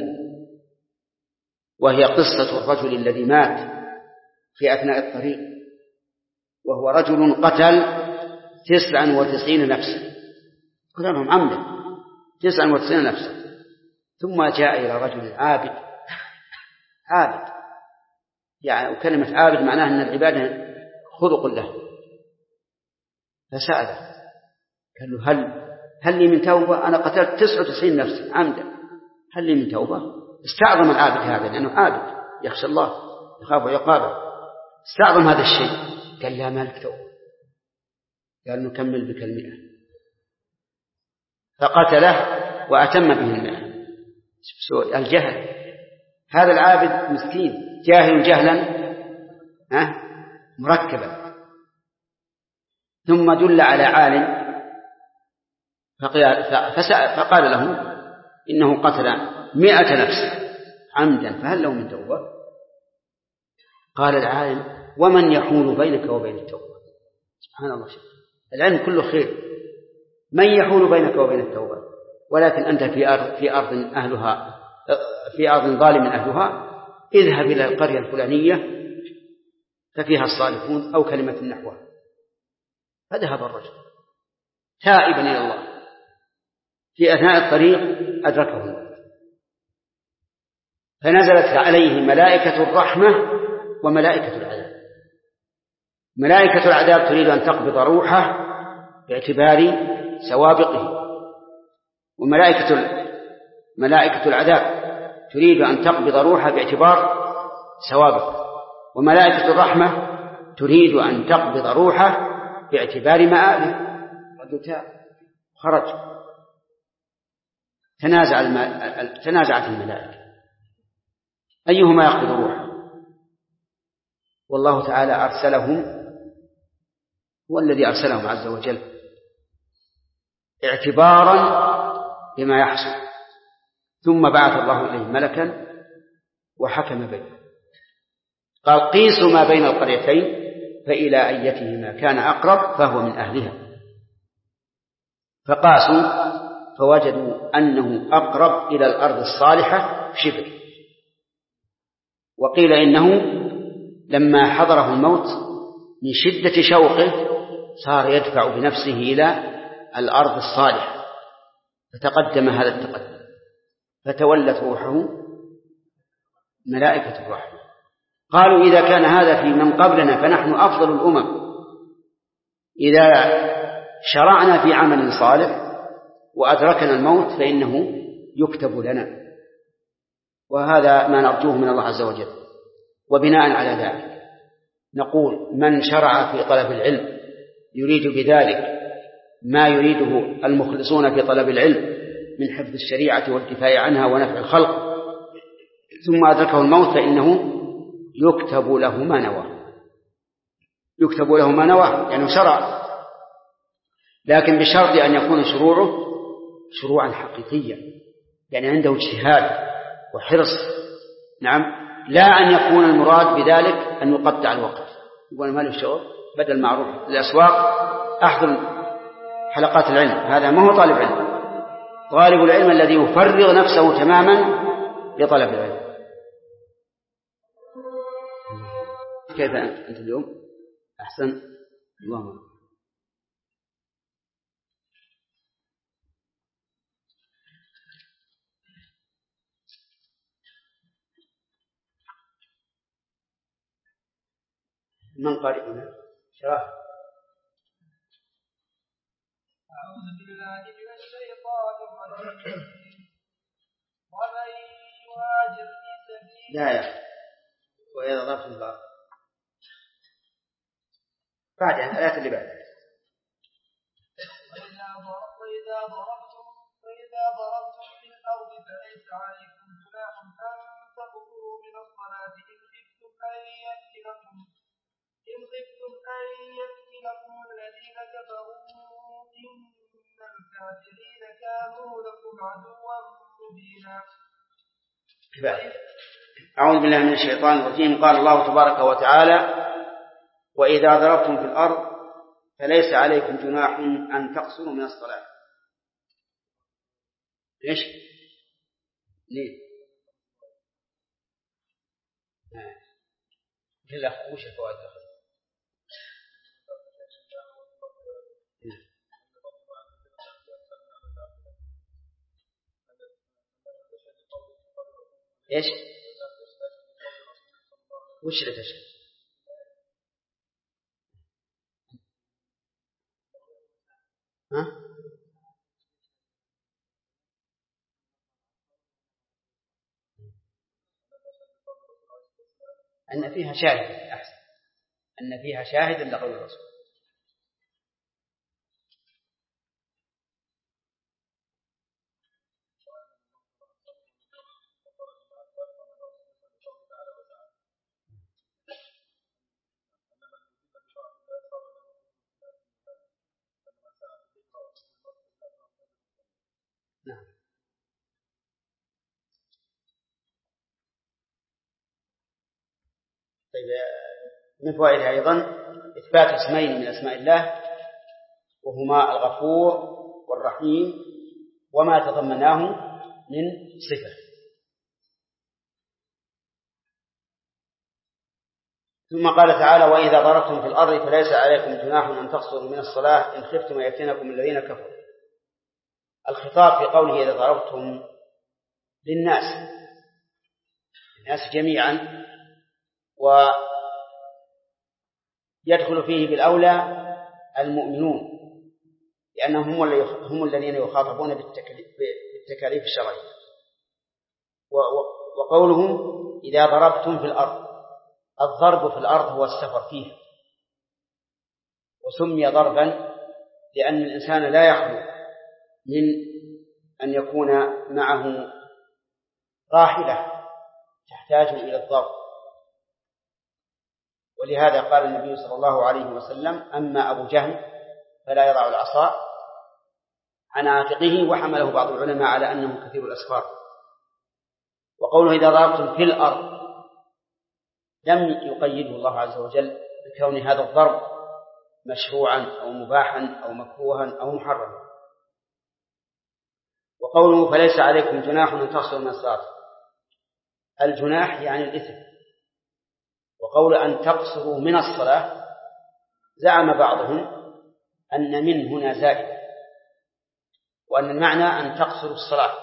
وهي قصة الرجل الذي مات في أثناء الطريق، وهو رجل قتل 99 نفسا، قتلهم عمدا 99 نفسا، ثم جاء إلى رجل عابد يعني، وكلمة عابد معناها أن العبادة خلق له، فسأله قال له هل لي من توبة؟ أنا قتلت 99 نفسا عمدا، هل لي من توبة؟ استعظم العابد هذا لأنه عابد يخشى الله يخاف عقابه، استعظم هذا الشيء، قال لا مالك توبة، قال نكمل بك 100، فقتله وأتم به 100. الجهل، هذا العابد مسكين جاهل جهلا مركبا، ثم دل على عالم فقال له إنه قتل 100 نفس عمدا فهل له من توبة؟ قال العالم ومن يحول بينك وبين التوبة؟ سبحان الله، العلم كله خير، من يحول بينك وبين التوبة؟ ولكن أنت في أرض ظالم أهلها، اذهب إلى القرية الفلانية ففيها الصالحون أو كلمة نحوها. فذهب الرجل تائبا إلى الله، في أثناء الطريق أدركه الموت، فنزلت عليه ملائكة الرحمة وملائكة العذاب. ملائكة العذاب تريد أن تقبض روحه باعتبار سوابقه، وملائكة العذاب تريد أن تقبض روحه باعتبار سوابقه، وملائكة الرحمة تريد أن تقبض روحه باعتبار مآله. خرج، تنازعت الملائكة أيهما يقبض روحه، والله تعالى أرسلهم، هو الذي أرسلهم عز وجل اعتبارا بما يحصل، ثم بعث الله إليه ملكا وحكم بينه، قال قيسوا ما بين القريتين فإلى أيتهما كان أقرب فهو من أهلها، فقاسوا فوجدوا أنه أقرب إلى الأرض الصالحة شبر. وقيل إنه لما حضره الموت من شدة شوقه صار يدفع بنفسه إلى الأرض الصالحة، فتقدم هذا التقدم، فتولت روحه ملائكة الرحمة. قالوا إذا كان هذا في من قبلنا فنحن أفضل الأمم، إذا شرعنا في عمل صالح وأدركنا الموت فإنه يكتب لنا، وهذا ما نرجوه من الله عز وجل. وبناء على ذلك نقول من شرع في طلب العلم يريد بذلك ما يريده المخلصون في طلب العلم من حفظ الشريعة والدفاع عنها ونفع الخلق، ثم أدركه الموت فإنه يكتب له ما نواه، يعني شرع، لكن بشرط أن يكون شروعه شروعا حقيقيا، يعني عنده اجتهاد وحرص. نعم، لا أن يكون المراد بذلك أن يقطع الوقت يقول ما له شغل، بدل معروف الأسواق أحضر حلقات العلم، هذا ما هو طالب علم. طالب العلم الذي يفرغ نفسه تماما لطلب العلم. كيف أنت اليوم؟ أحسن، اللهم من قارئنا شرح.
أعوذ بالله من الشيطان الرجيم. ومن يهاجر في سبيل
لا يا وإذا ضربتم الأرض بعد الآيات اللي بعد.
وإذا ضربتم في الأرض فليس عليكم جناح أن تقصروا من الصلاة إن خفتم أن يفتنكم الذين كفروا إن الكافرين كانوا لكم عدوا مبينا.
أعوذ بالله من الشيطان الرجيم. قال الله تبارك وتعالى: وإذا ضربتم في الأرض فليس عليكم جناح أن تقصروا من الصلاة. ليش؟ ليه؟ لا وش الفوائد؟ ايش؟ وش اللي تشهد؟ ها؟ أن فيها شاهد، أحسن، أن فيها شاهد لقول الرسول. نعم. طيب، من فوائدها أيضا إثبات اسمين من أسماء الله، وهما الغفور والرحيم، وما تضمناه من صفة. ثم قال تعالى: وإذا ضربتم في الأرض فليس عليكم جناح أن تقصروا من الصلاة إن خفتم أن يفتنكم الذين كفروا. الخطاب في قوله إذا ضربتم للناس جميعا، ويدخل فيه بالأولى المؤمنون، لأنهم هم الذين يخاطبون بالتكاليف الشرعية. وقولهم إذا ضربتم في الأرض، الضرب في الأرض هو السفر فيه، وسمي ضربا لأن الإنسان لا يخلو من أن يكون معه راحلة تحتاج إلى الضرب. ولهذا قال النبي صلى الله عليه وسلم: أما أبو جهل فلا يضع العصا عن عاتقه، وحمله بعض العلماء على أنه كثير الأسفار. وقوله إذا ضربتم في الأرض لم يقيده الله عز وجل بكون هذا الضرب مشروعا أو مباحا أو مكروها أو محرما. وقوله فليس عليكم جناح أن تقصروا من الصلاة، الجناح يعني الإثم. وقول أن تقصروا من الصلاة زعم بعضهم أن من هنا زائد، وأن المعنى أن تقصروا الصلاة،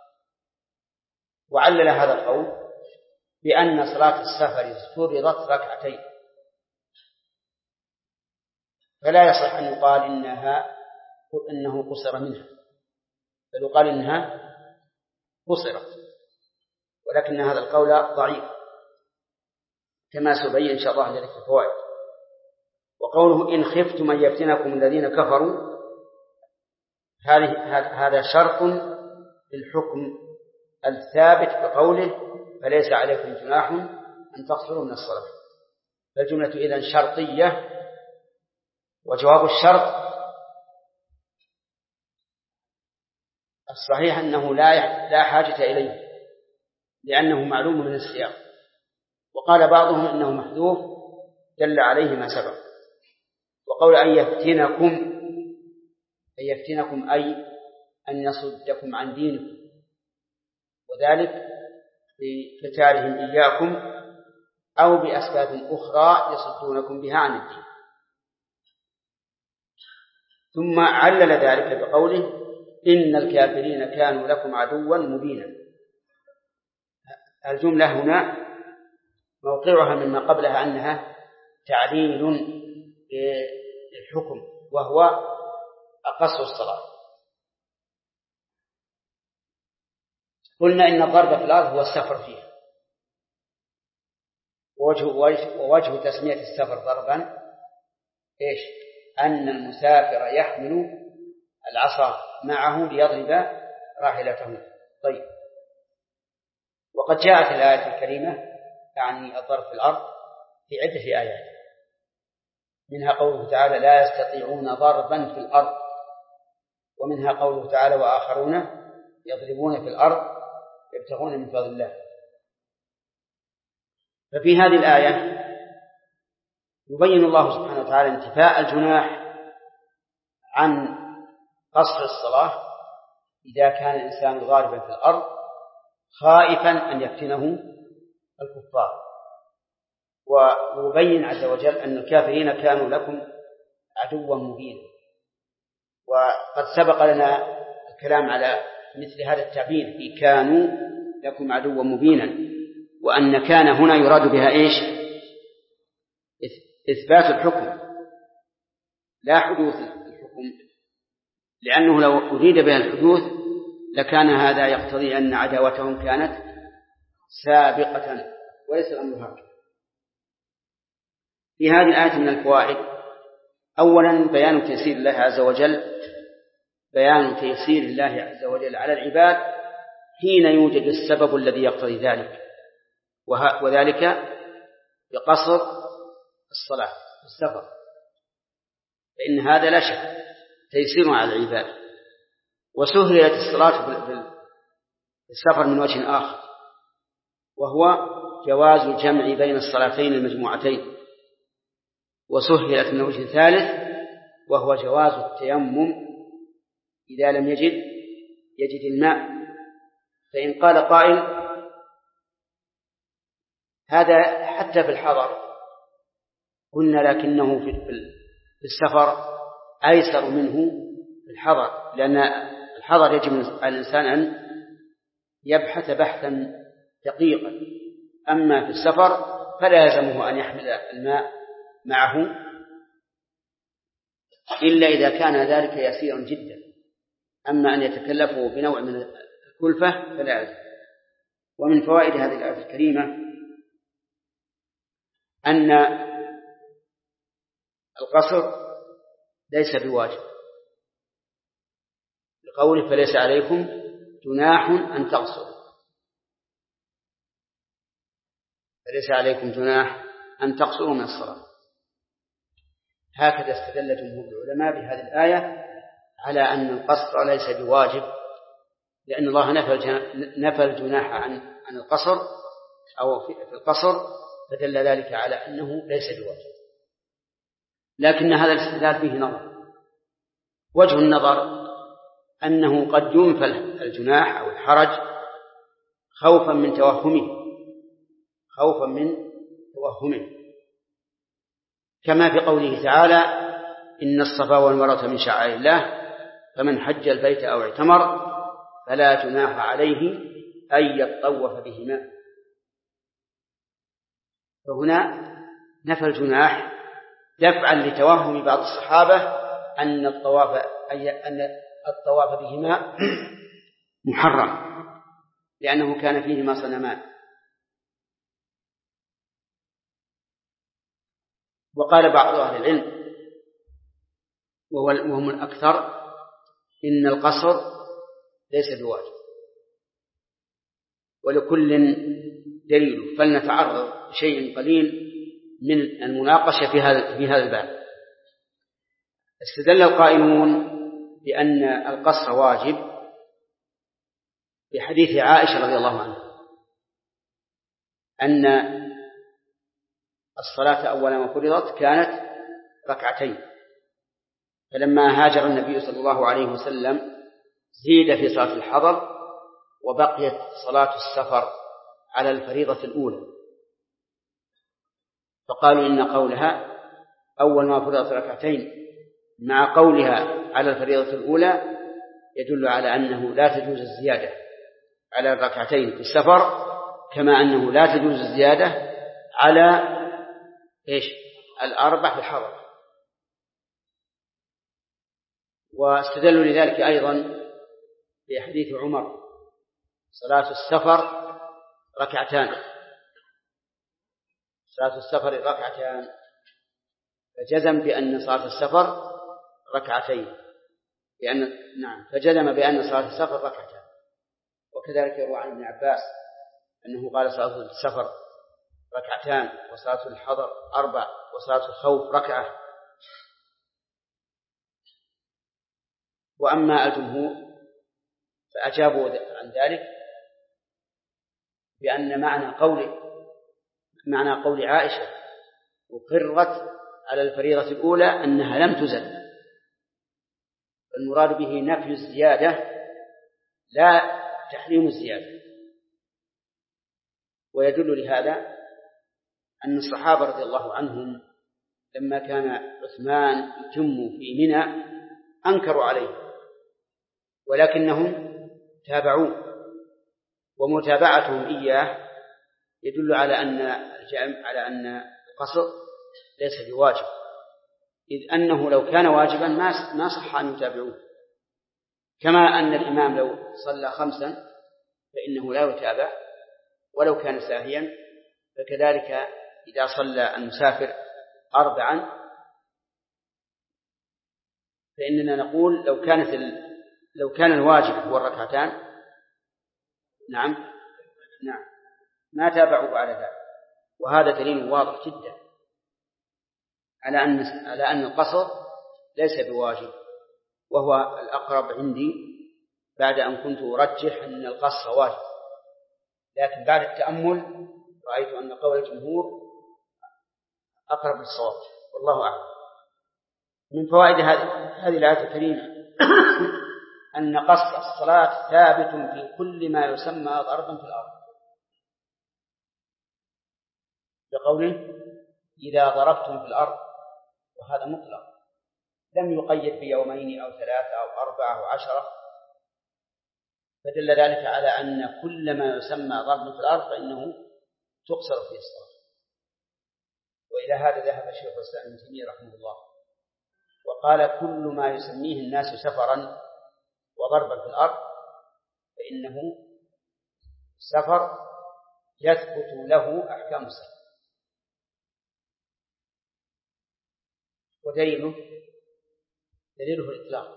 وعلل هذا القول بأن صلاة السفر فرضت ركعتين، فلا يصح أن يقال إنه قصر منها، بل يقال إنها قصرت، ولكن هذا القول ضعيف كما سبين إن شاء الله ذلك الفوائد. وقوله إن خفتم أن يفتنكم الذين كفروا، هذا شرط للحكم الثابت بقوله فليس عليكم جناح أن تقصروا من الصلاة. فالجملة إذن شرطية، وجواب الشرط الصحيح أنه لا حاجة إليه، لأنه معلوم من السياق. وقال بعضهم إنه محذوف دل عليه ما سبق. وقول أن يفتنكم أي أن يصدكم عن دينكم، وذلك بقتالهم إياكم أو بأسباب أخرى يصدونكم بها عن الدين. ثم علل ذلك بقوله إن الكافرين كانوا لكم عدوا مبينا. الجملة هنا موقعها مما قبلها أنها تعليل للحكم، وهو أقص الصلاة. قلنا إن الضرب في الأرض هو السفر فيها، ووجه تسمية السفر ضربا إيش؟ أن المسافر يحمل العصا معه ليضرب راحلته. طيب، وقد جاءت الآية الكريمة يعني الضرب في الأرض في عدة آيات، منها قوله تعالى لا يستطيعون ضربا في الأرض، ومنها قوله تعالى وآخرون يضربون في الأرض يبتغون من فضل الله. ففي هذه الآية يبين الله سبحانه وتعالى انتفاء الجناح عن قصر الصلاة إذا كان الإنسان غالبا في الأرض خائفا أن يفتنه الكفار، ويبين عز وجل أن الكافرين كانوا لكم عدوا مبينا. وقد سبق لنا الكلام على مثل هذا التعبير في كانوا لكم عدوا مبينا، وأن كان هنا يراد بها إيش؟ إثبات الحكم لا حدوث الحكم، لأنه لو أريد بها الحدوث لكان هذا يقتضي أن عداوتهم كانت سابقة، وليس الأمر هكذا. في هذه الآية من الفوائد: أولا بيان تيسير الله عز وجل، بيان تيسير الله عز وجل على العباد حين يوجد السبب الذي يقتضي ذلك، وذلك بقصر الصلاة في السفر، فإن هذا لا شك تيسير على العباد. وسهلت الصلاة في السفر من وجه آخر، وهو جواز الجمع بين الصلاتين المجموعتين. وسهلت من وجه ثالث، وهو جواز التيمم إذا لم يجد الماء. فإن قال قائل هذا حتى في الحضر، قلنا لكنه في السفر أيسر منه في الحضر، لأن الحضر يجب على الإنسان أن يبحث بحثا دقيقا، أما في السفر فلا يلزمه أن يحمل الماء معه إلا إذا كان ذلك يسيرا جدا، أما أن يتكلفه بنوع من الكلفة فلا يلزم. ومن فوائد هذه الآية الكريمة أن القصر ليس بواجب، لقوله فليس عليكم جناح أن تقصروا، فليس عليكم جناح أن تقصروا من الصلاة. هكذا استدل جمهور العلماء بهذه الآية على أن القصر ليس بواجب، لأن الله نفى الجناح عن القصر أو في القصر، فدل ذلك على أنه ليس بواجب. لكن هذا الاستدلال فيه نظر. وجه النظر أنه قد ينفى الجناح أو الحرج خوفا من توهمه، كما في قوله تعالى إن الصفا والمروة من شعائر الله فمن حج البيت أو اعتمر فلا جناح عليه أن يطوف بهما. فهنا نفى الجناح دفعا لتوهم بعض الصحابة أن الطواف بهما محرم، لأنه كان فيهما صنمان. وقال بعض أهل العلم وهم الأكثر إن القصر ليس بواجب، ولكل دليل، فلنتعرض لشيء قليل من المناقشة في هذا الباب. استدل القائلون بأن القصر واجب بحديث عائشة رضي الله عنها أن الصلاة أول ما فرضت كانت ركعتين، فلما هاجر النبي صلى الله عليه وسلم زيد في صلاة الحضر وبقيت صلاة السفر على الفريضة الأولى، فقالوا إن قولها أول ما فرضت ركعتين مع قولها على الفريضة الأولى يدل على أنه لا تجوز الزيادة على الركعتين في السفر، كما أنه لا تجوز الزيادة على الأربع في الحضر. واستدلوا لذلك أيضا بحديث عمر: صلاة السفر ركعتان، صلاة السفر ركعتان، فجزم بأن صلاة السفر ركعتين، فجزم بأن صلاة السفر ركعتان. وكذلك يروى عن ابن عباس أنه قال: صلاة السفر ركعتان، وصلاة الحضر 4، وصلاة الخوف ركعة. وأما الجمهور فأجابوا عن ذلك بأن معنى قول عائشة أقرت على الفريضة الأولى أنها لم تزل، المراد به نفي الزيادة لا تحريم الزيادة. ويدل لهذا أن الصحابة رضي الله عنهم لما كان عثمان يتم في منى أنكروا عليه، ولكنهم تابعوه، ومتابعتهم إياه يدل على أن القصر ليس بواجب، إذ أنه لو كان واجبا ما صح أن يتابعوه، كما أن الإمام لو صلى 5 فإنه لا يتابع ولو كان ساهيا، فكذلك إذا صلى المسافر 4 فإننا نقول لو كان الواجب هو الركعتان ما تابعوا بعد ذلك. وهذا دليل واضح جدا على أن القصر ليس بواجب، وهو الأقرب عندي بعد أن كنت أرجح أن القصر واجب، لكن بعد التأمل رأيت أن قول الجمهور أقرب للصواب، والله أعلم. من فوائد هذه الآية الكريمة أن قصر الصلاة ثابت في كل ما يسمى ضربا في الأرض، بقوله: إذا ضربتم في الأرض، وهذا مطلق لم يقيد بيومين أو 3 أو 4 أو 10، فدل ذلك على أن كل ما يسمى ضربا في الأرض فإنه تقصر فيه الصلاة. وإلى هذا ذهب شيخ الإسلام ابن تيمية رحمه الله، وقال: كل ما يسميه الناس سفرا وضربا في الأرض فإنه سفر يثبت له أحكام السفر. ودليله الإطلاق.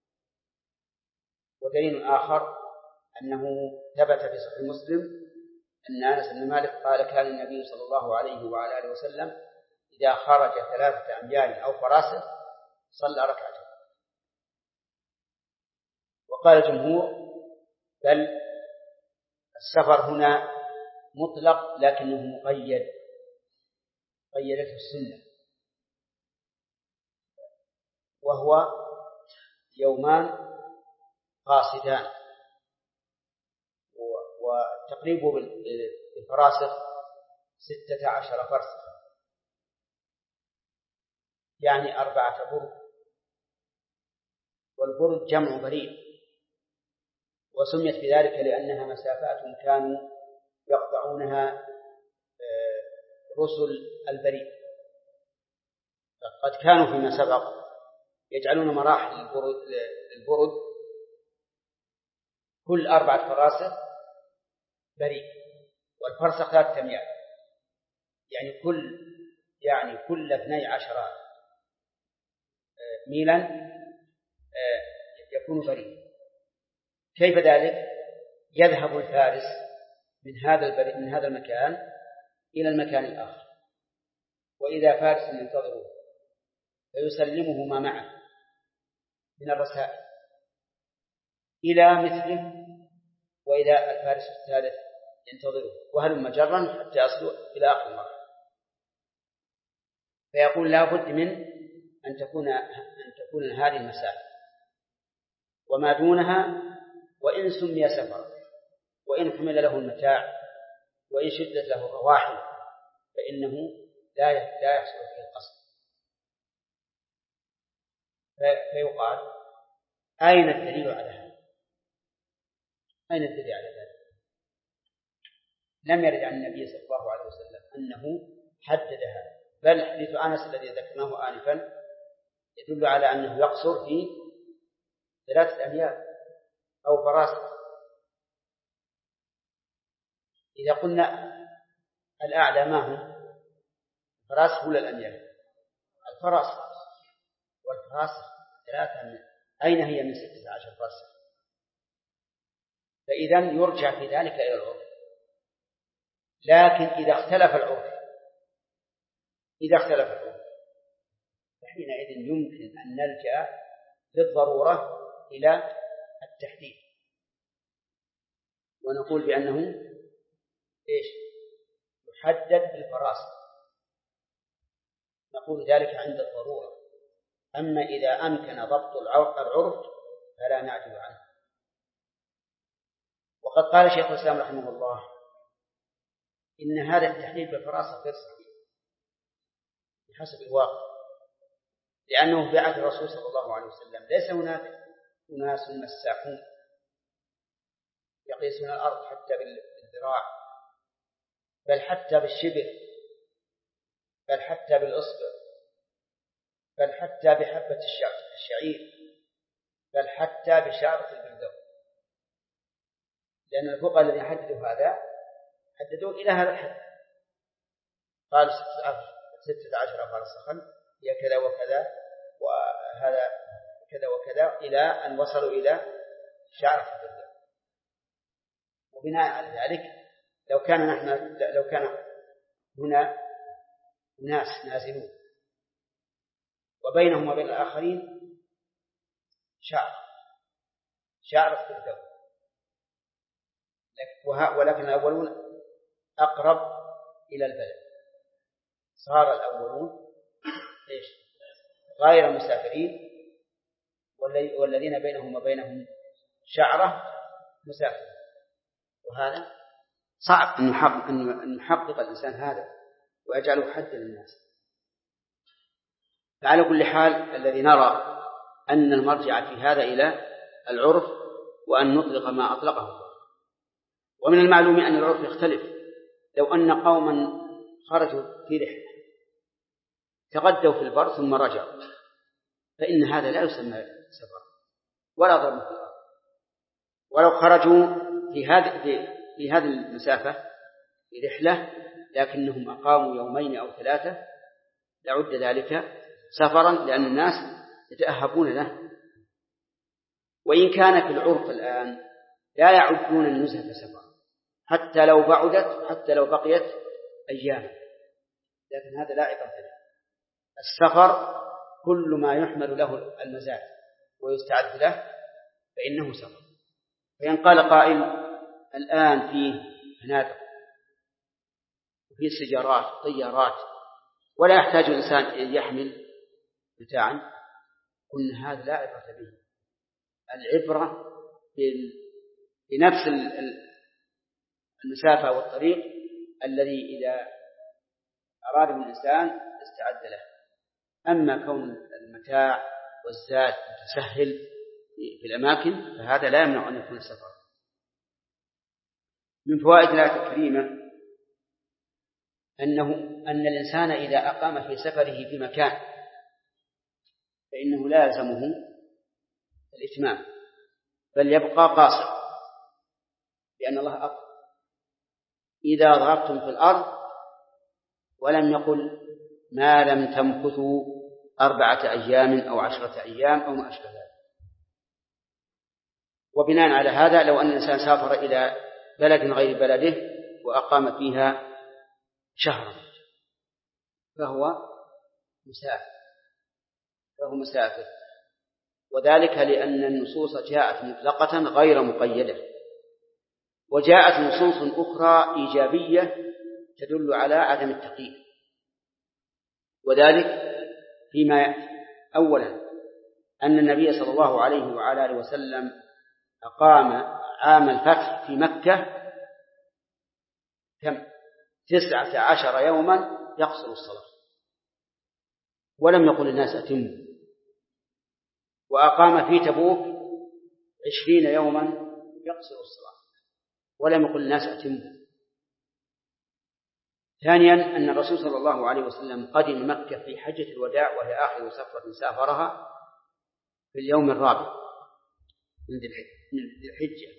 ودليل آخر أنه ثبت في صحيح مسلم أن أنس بن مالك قال: كان النبي صلى الله عليه وعلى آله وسلم إذا خرج 3 أميال أو فراسخ صلى ركعتين. وقال الجمهور: بل السفر هنا مطلق لكنه مقيد، قيدته السنة، وهو 2 قاصدان، وتقريبه بالفراسخ 16 فرسخ، يعني 4 برد، والبرد جمع بريد، وسميت بذلك لأنها مسافات كانوا يقطعونها رسل البريد. قد كانوا فيما سبق يجعلون مراحل للبرد كل 4 فراسخ بريد، والفرسخ 3 أميال، يعني كل 12 ميلا يكون بريد. كيف ذلك؟ يذهب الفارس من هذا المكان إلى المكان الآخر، وإذا فارس ينتظره فيسلمه ما معه من الرسائل إلى مثله، وإذا الفارس الثالث ينتظره، وهلم جرا حتى يصلوا إلى آخر المرحلة. فيقول لا بد من أن تكون هذه المسافة، وما دونها وإن سمي سفرا وإن حمل له المتاع وإن شدت له الرواحل فإنه لا يحصل فيه القصر. فيقال أين الدليل على هذا؟ أين الدليل على ذلك؟ لم يرد عن النبي صلى الله عليه وسلم أنه حدد هذا، بل حديث أنس الذي ذكرناه آنفا يدل على أنه يقصر في 3 أميال أو فراسخ. إذا قلنا الأعلى ما هو؟ الفراسخ ولا الأميال؟ الفراسخ، والفراسخ 3 أميال، أين هي من 16 فرسخ؟ فإذا يرجع في ذلك إلى العرف. لكن إذا اختلف العرف فحينئذ يمكن أن نلجأ بالضرورة إلى التحديد ونقول بأنه يحدد بالفراسخ، نقول ذلك عند الضرورة. أما إذا أمكن ضبط العرف فلا نعجب عنه. وقد قال شيخ الإسلام رحمه الله إن هذا التحديد بالفراسخ غير صحيح بحسب الواقع، لأنه في عهد الرسول صلى الله عليه وسلم ليس هناك أناس مساحون يقيسون الأرض حتى بالذراع، بل حتى بالشبر، بل حتى بالإصبع، بل حتى بحبة الشعير، بل حتى بشعرة البردو. لأن الفقهاء الذين حددوا هذا حددوا إلى هذا الحد، قالوا 16 فرسخا هي كذا وكذا، وهذا كذا وكذا، إلى أن وصلوا إلى شعرة البردو. وبناء على ذلك لو كان هنا ناس نازلون وبينهم وبين الآخرين شعر البردو، ولكن الأولون أقرب إلى البلد، صار الأولون غير مسافرين، والذين بينهم وبينهم شعرة مسافر. وهذا صعب أن يحقق الإنسان هذا ويجعله حدا للناس. فعلى كل حال الذي نرى أن المرجع في هذا إلى العرف، وأن نطلق ما أطلقه. ومن المعلوم أن العرف يختلف. لو أن قوما خرجوا في رحلة تغدوا في البر ثم رجعوا فإن هذا لا يسمى سفر ولا ضرب في الأرض. ولو خرجوا في هذه المسافة في رحلة لكنهم أقاموا 2 أو 3 لعد ذلك سفرا، لأن الناس يتأهبون له. وإن كان في العرف الآن لا يعدون النزهة سفرا حتى لو بعدت، حتى لو بقيت أيام، لكن هذا لا عبرة له. السفر كل ما يحمل له المزاد ويستعد له فإنه سفر. فإن قال قائل الآن فيه فنادق وفيه سيارات طيارات ولا يحتاج الإنسان أن يحمل متاعا، قلنا هذا لا عبرة به. العبرة بنفس المسافة والطريق الذي إذا أراد الإنسان استعد له. أما كون المتاع والزاد متسهل في الأماكن فهذا لا يمنع أن يكون سفر. من فوائد الآية الكريمة أن الإنسان إذا أقام في سفره في مكان فإنه لا يلزمه الإتمام بل يبقى قاصر، لأن الله أقول إذا ضربتم في الأرض ولم يقل ما لم تمكثوا 4 أيام أو 10 أيام أو ما أشبه ذلك. وبناء على هذا لو أن الإنسان سافر إلى بلد غير بلده وأقام فيها شهرا فهو مسافر، وذلك لأن النصوص جاءت مطلقة غير مقيدة، وجاءت نصوص أخرى إيجابية تدل على عدم التقييد. وذلك فيما يأتي. أولا أن النبي صلى الله عليه وعلى آله وسلم أقام عام الفتح في مكة 19 يوما يقصر الصلاة، ولم يقل الناس أتموا. وأقام في تبوك 20 يوما يقصر الصلاة، ولم يقل الناس أتموا. ثانيا أن الرسول صلى الله عليه وسلم قدم مكة في حجة الوداع، وهي آخر سفرة سافرها، في اليوم الرابع من ذي الحجة،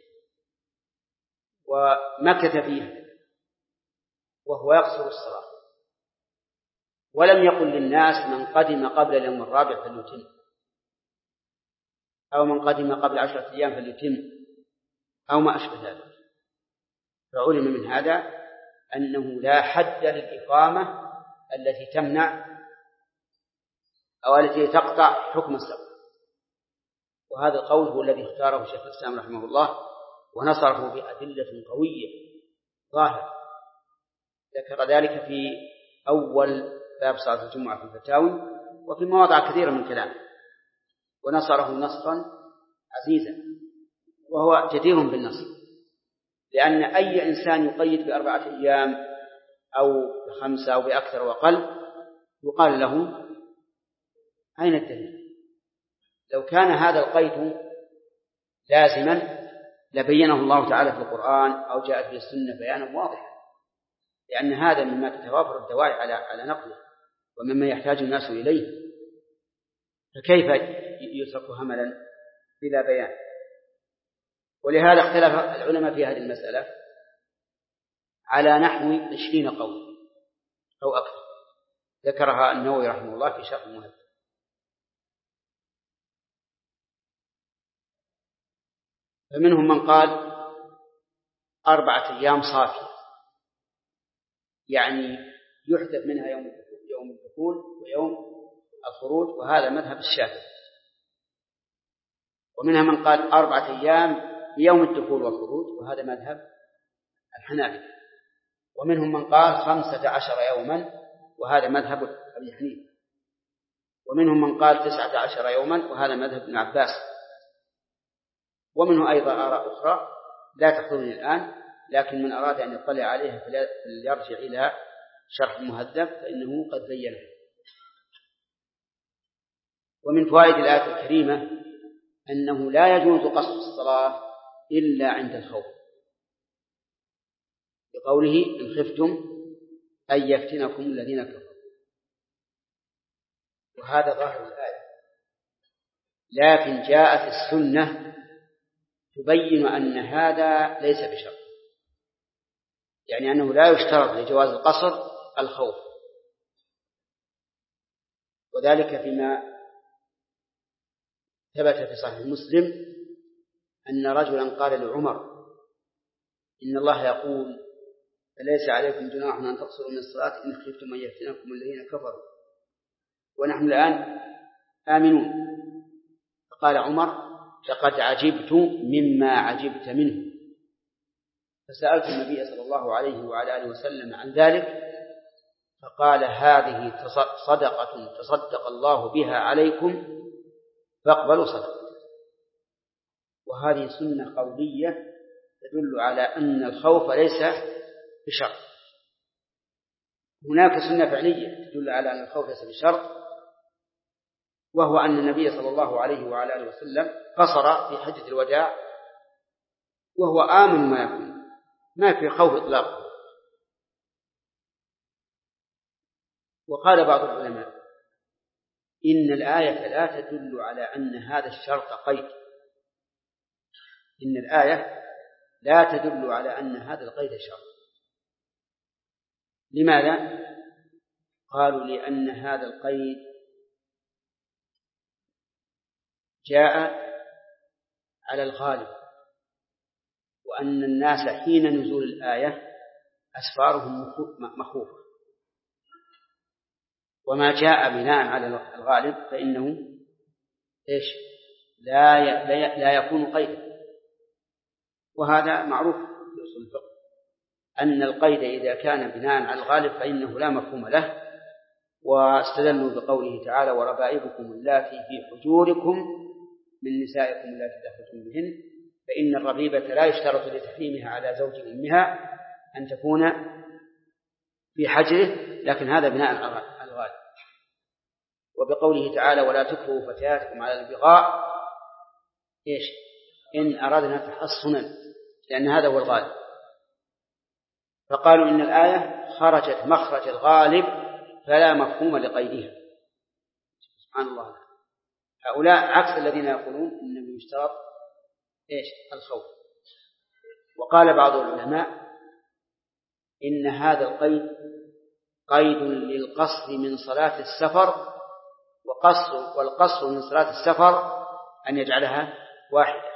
ومكث فيها وهو يقصر الصلاة، ولم يقل للناس من قدم قبل اليوم الرابع فليتم، أو من قدم قبل 10 أيام فليتم، أو ما أشبه ذلك. فعلم من هذا أنه لا حد للإقامة التي تمنع أو التي تقطع حكم السفر. وهذا القول هو الذي اختاره شيخ الإسلام رحمه الله، ونصره بأدلة قوية ظاهرة، ذكر ذلك في أول باب صلاة الجمعة في الفتاوي، وفي مواضع كثيرة من كلامه، ونصره نصرا عزيزا، وهو جدير بالنصر، لأن أي إنسان يقيد ب4 أيام أو ب5 أو بأكثر وأقل يقال له أين الدليل؟ لو كان هذا القيد لازما لبينه الله تعالى في القرآن أو جاءت في السنة بيانا واضحا، لأن هذا مما تتوافر الدواعي على نقله، ومما يحتاج الناس إليه، فكيف يترك هملا بلا بيان؟ ولهذا اختلف العلماء في هذه المسألة على نحو 20 قول أو أكثر، ذكرها النووي رحمه الله في شرح المهذب. فمنهم من قال 4 أيام صافية، يعني يحذف منها يوم الدخول ويوم الخروج، وهذا مذهب الشافعي. ومنها من قال 4 أيام بيوم الدخول والخروج، وهذا مذهب الحنابلة. ومنهم من قال 15 يوما، وهذا مذهب أبي حنيفة. ومنهم من قال 19 يوما، وهذا مذهب ابن عباس. ومنه أيضا آراء أخرى لا تحضرني الآن، لكن من أراد أن يطلع عليها فليرجع إلى شرح المهذب فإنه قد بينه. ومن فوائد الآية الكريمة أنه لا يجوز قصر الصلاة إلا عند الخوف، بقوله إن خفتم أن يفتنكم الذين كفروا، وهذا ظاهر الآية. لكن جاءت السنة تبين أن هذا ليس بشرط، يعني أنه لا يشترط لجواز القصر الخوف. وذلك فيما ثبت في صحيح مسلم أن رجلا قال لعمر إن الله يقول فليس عليكم جناح أن تقصروا من الصلاة إن خفتم أن يفتنكم الذين كفروا ونحن الآن آمنون. فقال عمر لقد عجبت مما عجبت منه، فسألت النبي صلى الله عليه وعلى آله وسلم عن ذلك، فقال هذه صدقة تصدق الله بها عليكم فاقبلوا صدقة. وهذه سنة قولية تدل على أن الخوف ليس بشرط. هناك سنة فعلية تدل على أن الخوف ليس بشرط، وهو أن النبي صلى الله عليه وعلى آله وسلم قصر في حجة الوداع وهو آمن ما يكون، ما في خوف إطلاقا. وقال بعض العلماء إن الآية لا تدل على أن هذا الشرط قيد، إن الآية لا تدل على أن هذا القيد شرط. لماذا؟ قالوا لأن هذا القيد جاء على الغالب، وأن الناس حين نزول الآية أسفارهم مخوفة، وما جاء بناء على الغالب فإنه لا يكون قيدا. وهذا معروف في أصول الفقه أن القيد إذا كان بناء على الغالب فإنه لا مفهوم له، واستدلوا بقوله تعالى وربائبكم اللاتي في حجوركم من نسائكم اللاتي دخلتم بهن، فإن الربيبة لا يشترط لتحريمها على زوج أمها أن تكون في حجره، لكن هذا بناء على الغالب. وبقوله تعالى ولا تكرهوا فتياتكم على البغاء إن أردنا تحصنا، لأن هذا هو الغالب. فقالوا إن الآية خرجت مخرج الغالب فلا مفهوم لقيدها. سبحان الله، هؤلاء عكس الذين يقولون إنه يشترط الخوف. وقال بعض العلماء إن هذا القيد قيد للقصر من صلاة السفر، والقصر من صلاة السفر أن يجعلها واحدة،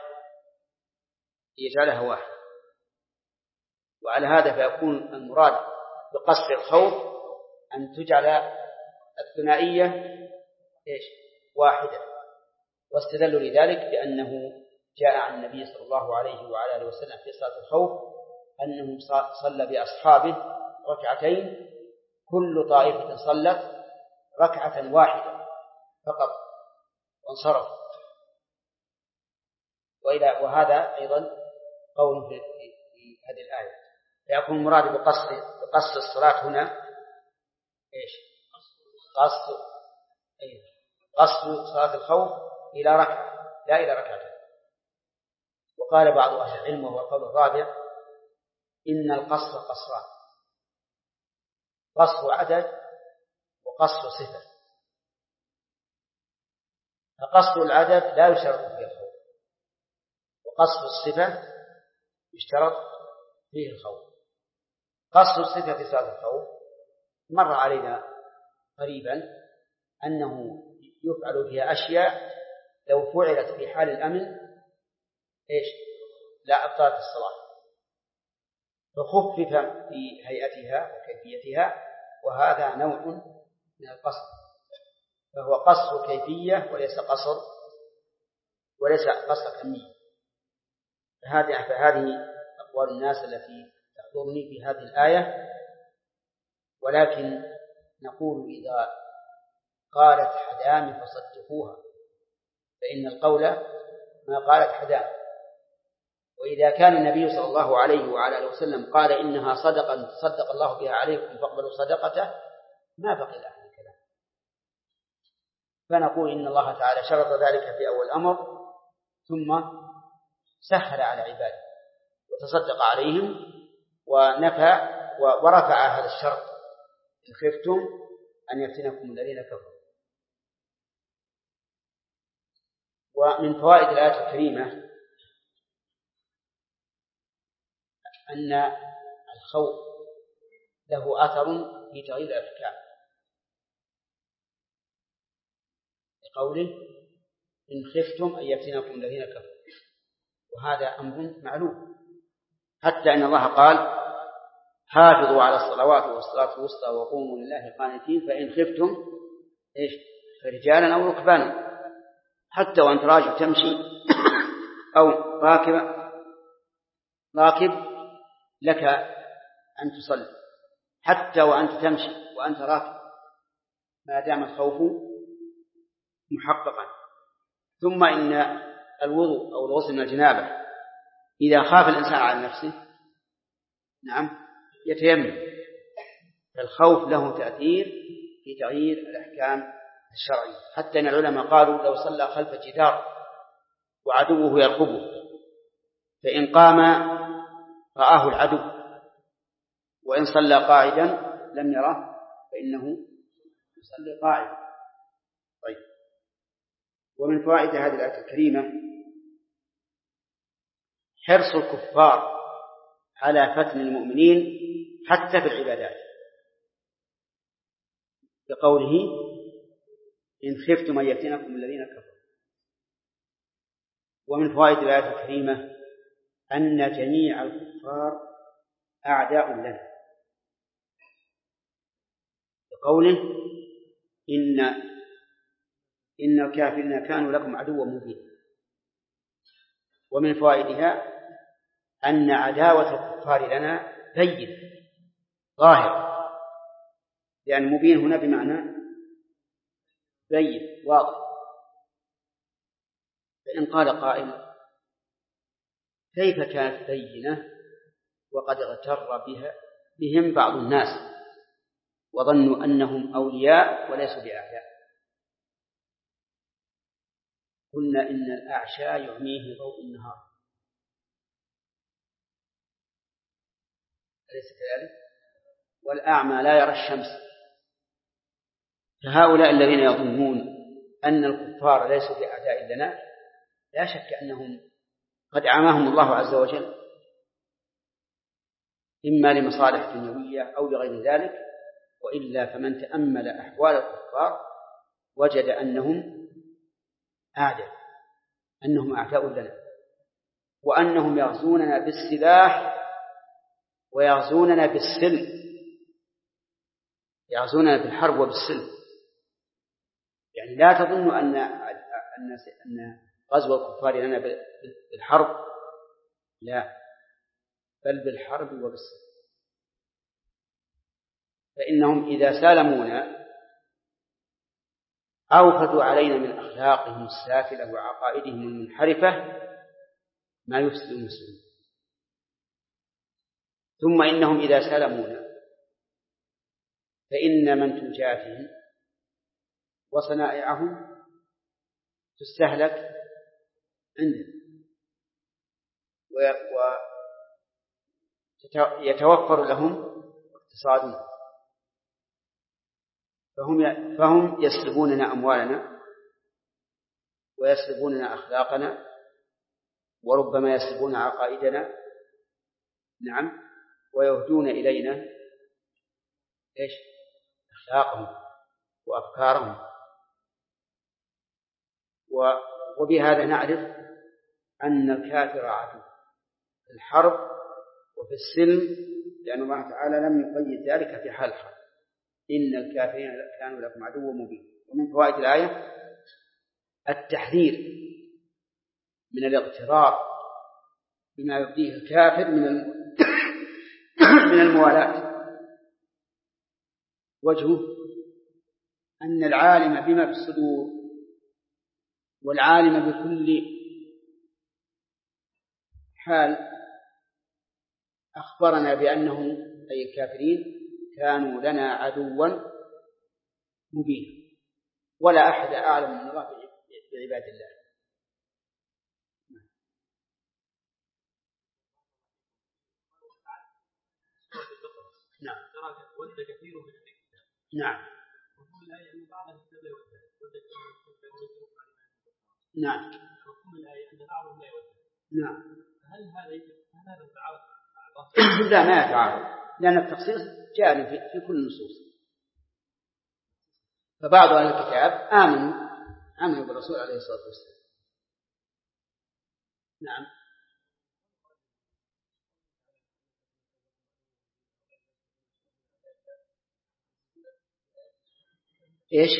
وعلى هذا فيكون المراد بقصر الخوف أن تجعل الثنائية واحدة. واستدلوا لذلك بأنه جاء عن النبي صلى الله عليه وعلى آله وسلم في صلاة الخوف أنه صلى بأصحابه ركعتين، كل طائفة صلت ركعة واحدة فقط وانصرف. وهذا أيضا قول في هذه الآية، فيكون المراد بقصر الصلاة هنا قصر صلاة الخوف إلى ركعة لا إلى ركعتين. وقال بعض أهل العلم وهو القول الرابع إن القصر قصران، قصر عدد وقصر صفة. فقصر العدد لا يشترط فيه الخوف، وقصر الصفة يشترط فيه الخوف. قصر الصفة في صلاة الخوف مر علينا قريبا أنه يفعل فيها أشياء لو فعلت في حال الأمن لا أبطلت الصلاة، فخفف في هيئتها وكيفيتها، وهذا نوع من القصر، فهو قصر كيفية وليس قصر كمية. فهذه أقوال الناس التي تحضرني في هذه الآية. ولكن نقول إذا قالت حدام فصدقوها، فإن القول ما قالت حدام. وإذا كان النبي صلى الله عليه وعلى آله وسلم قال إنها صدقة تصدق الله بها عليكم فاقبلوا صدقته، ما بقي الأحد الكلام. فنقول إن الله تعالى شرط ذلك في أول الأمر ثم سهل على عباده وتصدق عليهم ونفى ورفع هذا الشرط إن خفتم أن يفتنكم الذين كفروا. ومن فوائد الآية الكريمة أن الخوف له أثر في تغيير الأحكام، لقوله إن خفتم أن يفتنكم الذين كفروا، وهذا أمر معلوم، حتى أن الله قال حافظوا على الصلوات والصلاة الوسطى وقوموا لله قانتين فإن خفتم فرجالا أو ركبانا، حتى وأنت راجل تمشي أو راكب لك أن تصلي، حتى وأنت تمشي وأنت راكب ما دام الخوف محققا. ثم إن الوضوء أو الغسل من الجنابة إذا خاف الإنسان على نفسه يتيمم، فالخوف له تأثير في تغيير الأحكام الشرعية، حتى أن العلماء قالوا لو صلى خلف جدار وعدوه يرقبه فإن قام رآه العدو، وإن صلى قاعدا لم يره فإنه يصلي قاعدا. طيب، ومن فوائد هذه الآية الكريمة حرص الكفار على فتن المؤمنين حتى في العبادات، بقوله إن خفتم أن يفتنكم الذين كفروا. ومن فوائد الآية الكريمة أن جميع الكفار أعداء لنا، بقوله إن الكافرين كانوا لكم عدوا مبينا. ومن فوائدها أن عداوة الكفار لنا بين ظاهر، يعني مبين هنا بمعنى بين واضح. فإن قال قائل كيف كانت بينة وقد اغتر بهم بعض الناس وظنوا أنهم أولياء وليسوا بأعداء؟ قلنا إن الأعشى يعميه ضوء النهار، أليس كذلك؟ والأعمى لا يرى الشمس. فهؤلاء الذين يظنون أن الكفار ليسوا بأعداء لنا لا شك أنهم قد أعماهم الله عز وجل، إما لمصالح دنيوية أو لغير ذلك، وإلا فمن تأمل أحوال الكفار وجد أنهم أعداء لنا، وأنهم يغزوننا بالسلاح ويغزوننا بالسلم، يغزوننا بالحرب وبالسلم. يعني لا تظن أن غزو الكفار لنا بالحرب، لا، بل بالحرب وبالسلم. فإنهم إذا سالمونا أوفدوا علينا من أخلاقهم السافلة وعقائدهم المنحرفة ما يفسد المسلمين. ثم إنهم إذا سالمونا فإن منتوجاتهم وصنائعهم تستهلك عندنا ويتوفر لهم اقتصادنا، فهم يسلبوننا أموالنا ويسلبوننا أخلاقنا وربما يسلبون عقائدنا، نعم، ويهدون إلينا أخلاقهم وأفكارهم. وبهذا نعرف أن الكافر عدو في الحرب وفي السلم، لأن الله تعالى لم يقيد ذلك في حال الحرب. إن الكافرين كانوا لكم عدو مبين. ومن فوائد الآية التحذير من الاغترار بما يبديه الكافر من الموالاة. وجهه أن العالم بما في الصدور والعالم بكل حال أخبرنا بأنهم أي الكافرين كانوا لنا عدوا مبينا، ولا أحد أعلم من الله بعباد الله. نعم.
ود كثير من الكتاب.
نعم.
وقول الآية أن بعض الكتاب لا يود.
نعم.
وقول الآية أن بعضهم لا يود.
نعم.
هل هذا تعارض؟
لا، ما يتعارض، لأن التخصيص جاري في كل النصوص. فبعض أهل الكتاب آمنوا بالرسول عليه الصلاة والسلام. نعم. إيش؟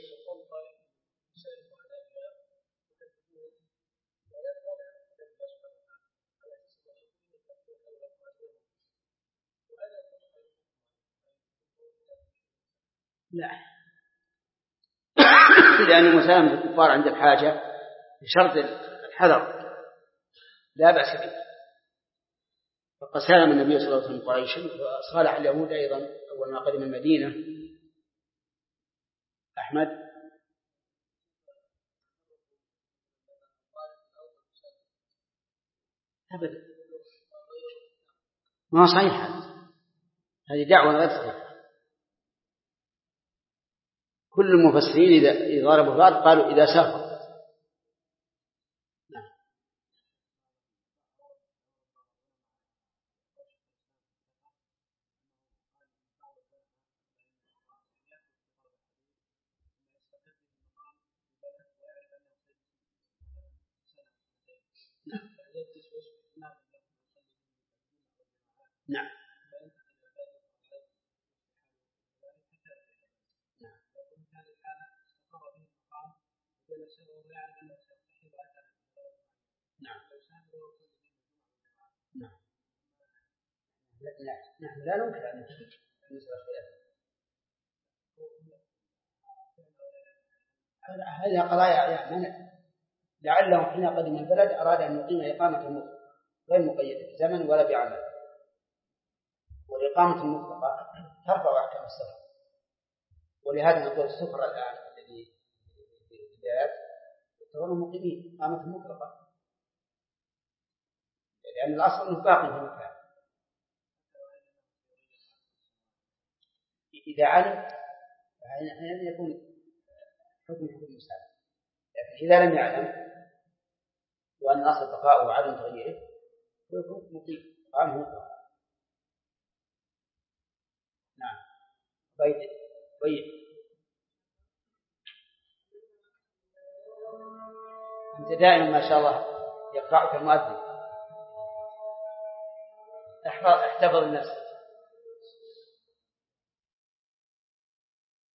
لا، لأن مسالمة الكفار عند الحاجة بشرط الحذر لا بأس به. فقد سالم النبي صلى الله عليه وسلم قريشا، وصالح اليهود أيضا أول ما قدم المدينة. أحمد. أبدا، ما هو صحيح، هذه دعوة غير صحيحة. كل المفسرين إذا ضربوا بعض قالوا إذا سافر. نعم. نعم. نعم. لا ننكر أن المسألة خلاف. هذه قضايا يعني لعلهم حين قدم البلد أراد أن يقيم إقامة مطلقة غير مقيدة بزمن ولا بعمل، والإقامة المطلقة ترفع أحكام السفر. ولهذا نقول السفر الآن الذي في البلاد يعتبرون مقيمين إقامة مطلقة، لأن الأصل أنه باقي في المكان. إذا علم فأحيانا يكون حكم المساعدة، لكن إذا لم يعلم وأن الأصل بقاؤه وعدم تغييره ويكون مقيم إقامة مطلقة. نعم. طيب أنت دائما ما شاء الله يقرأك المؤذن، احتفظ النفس.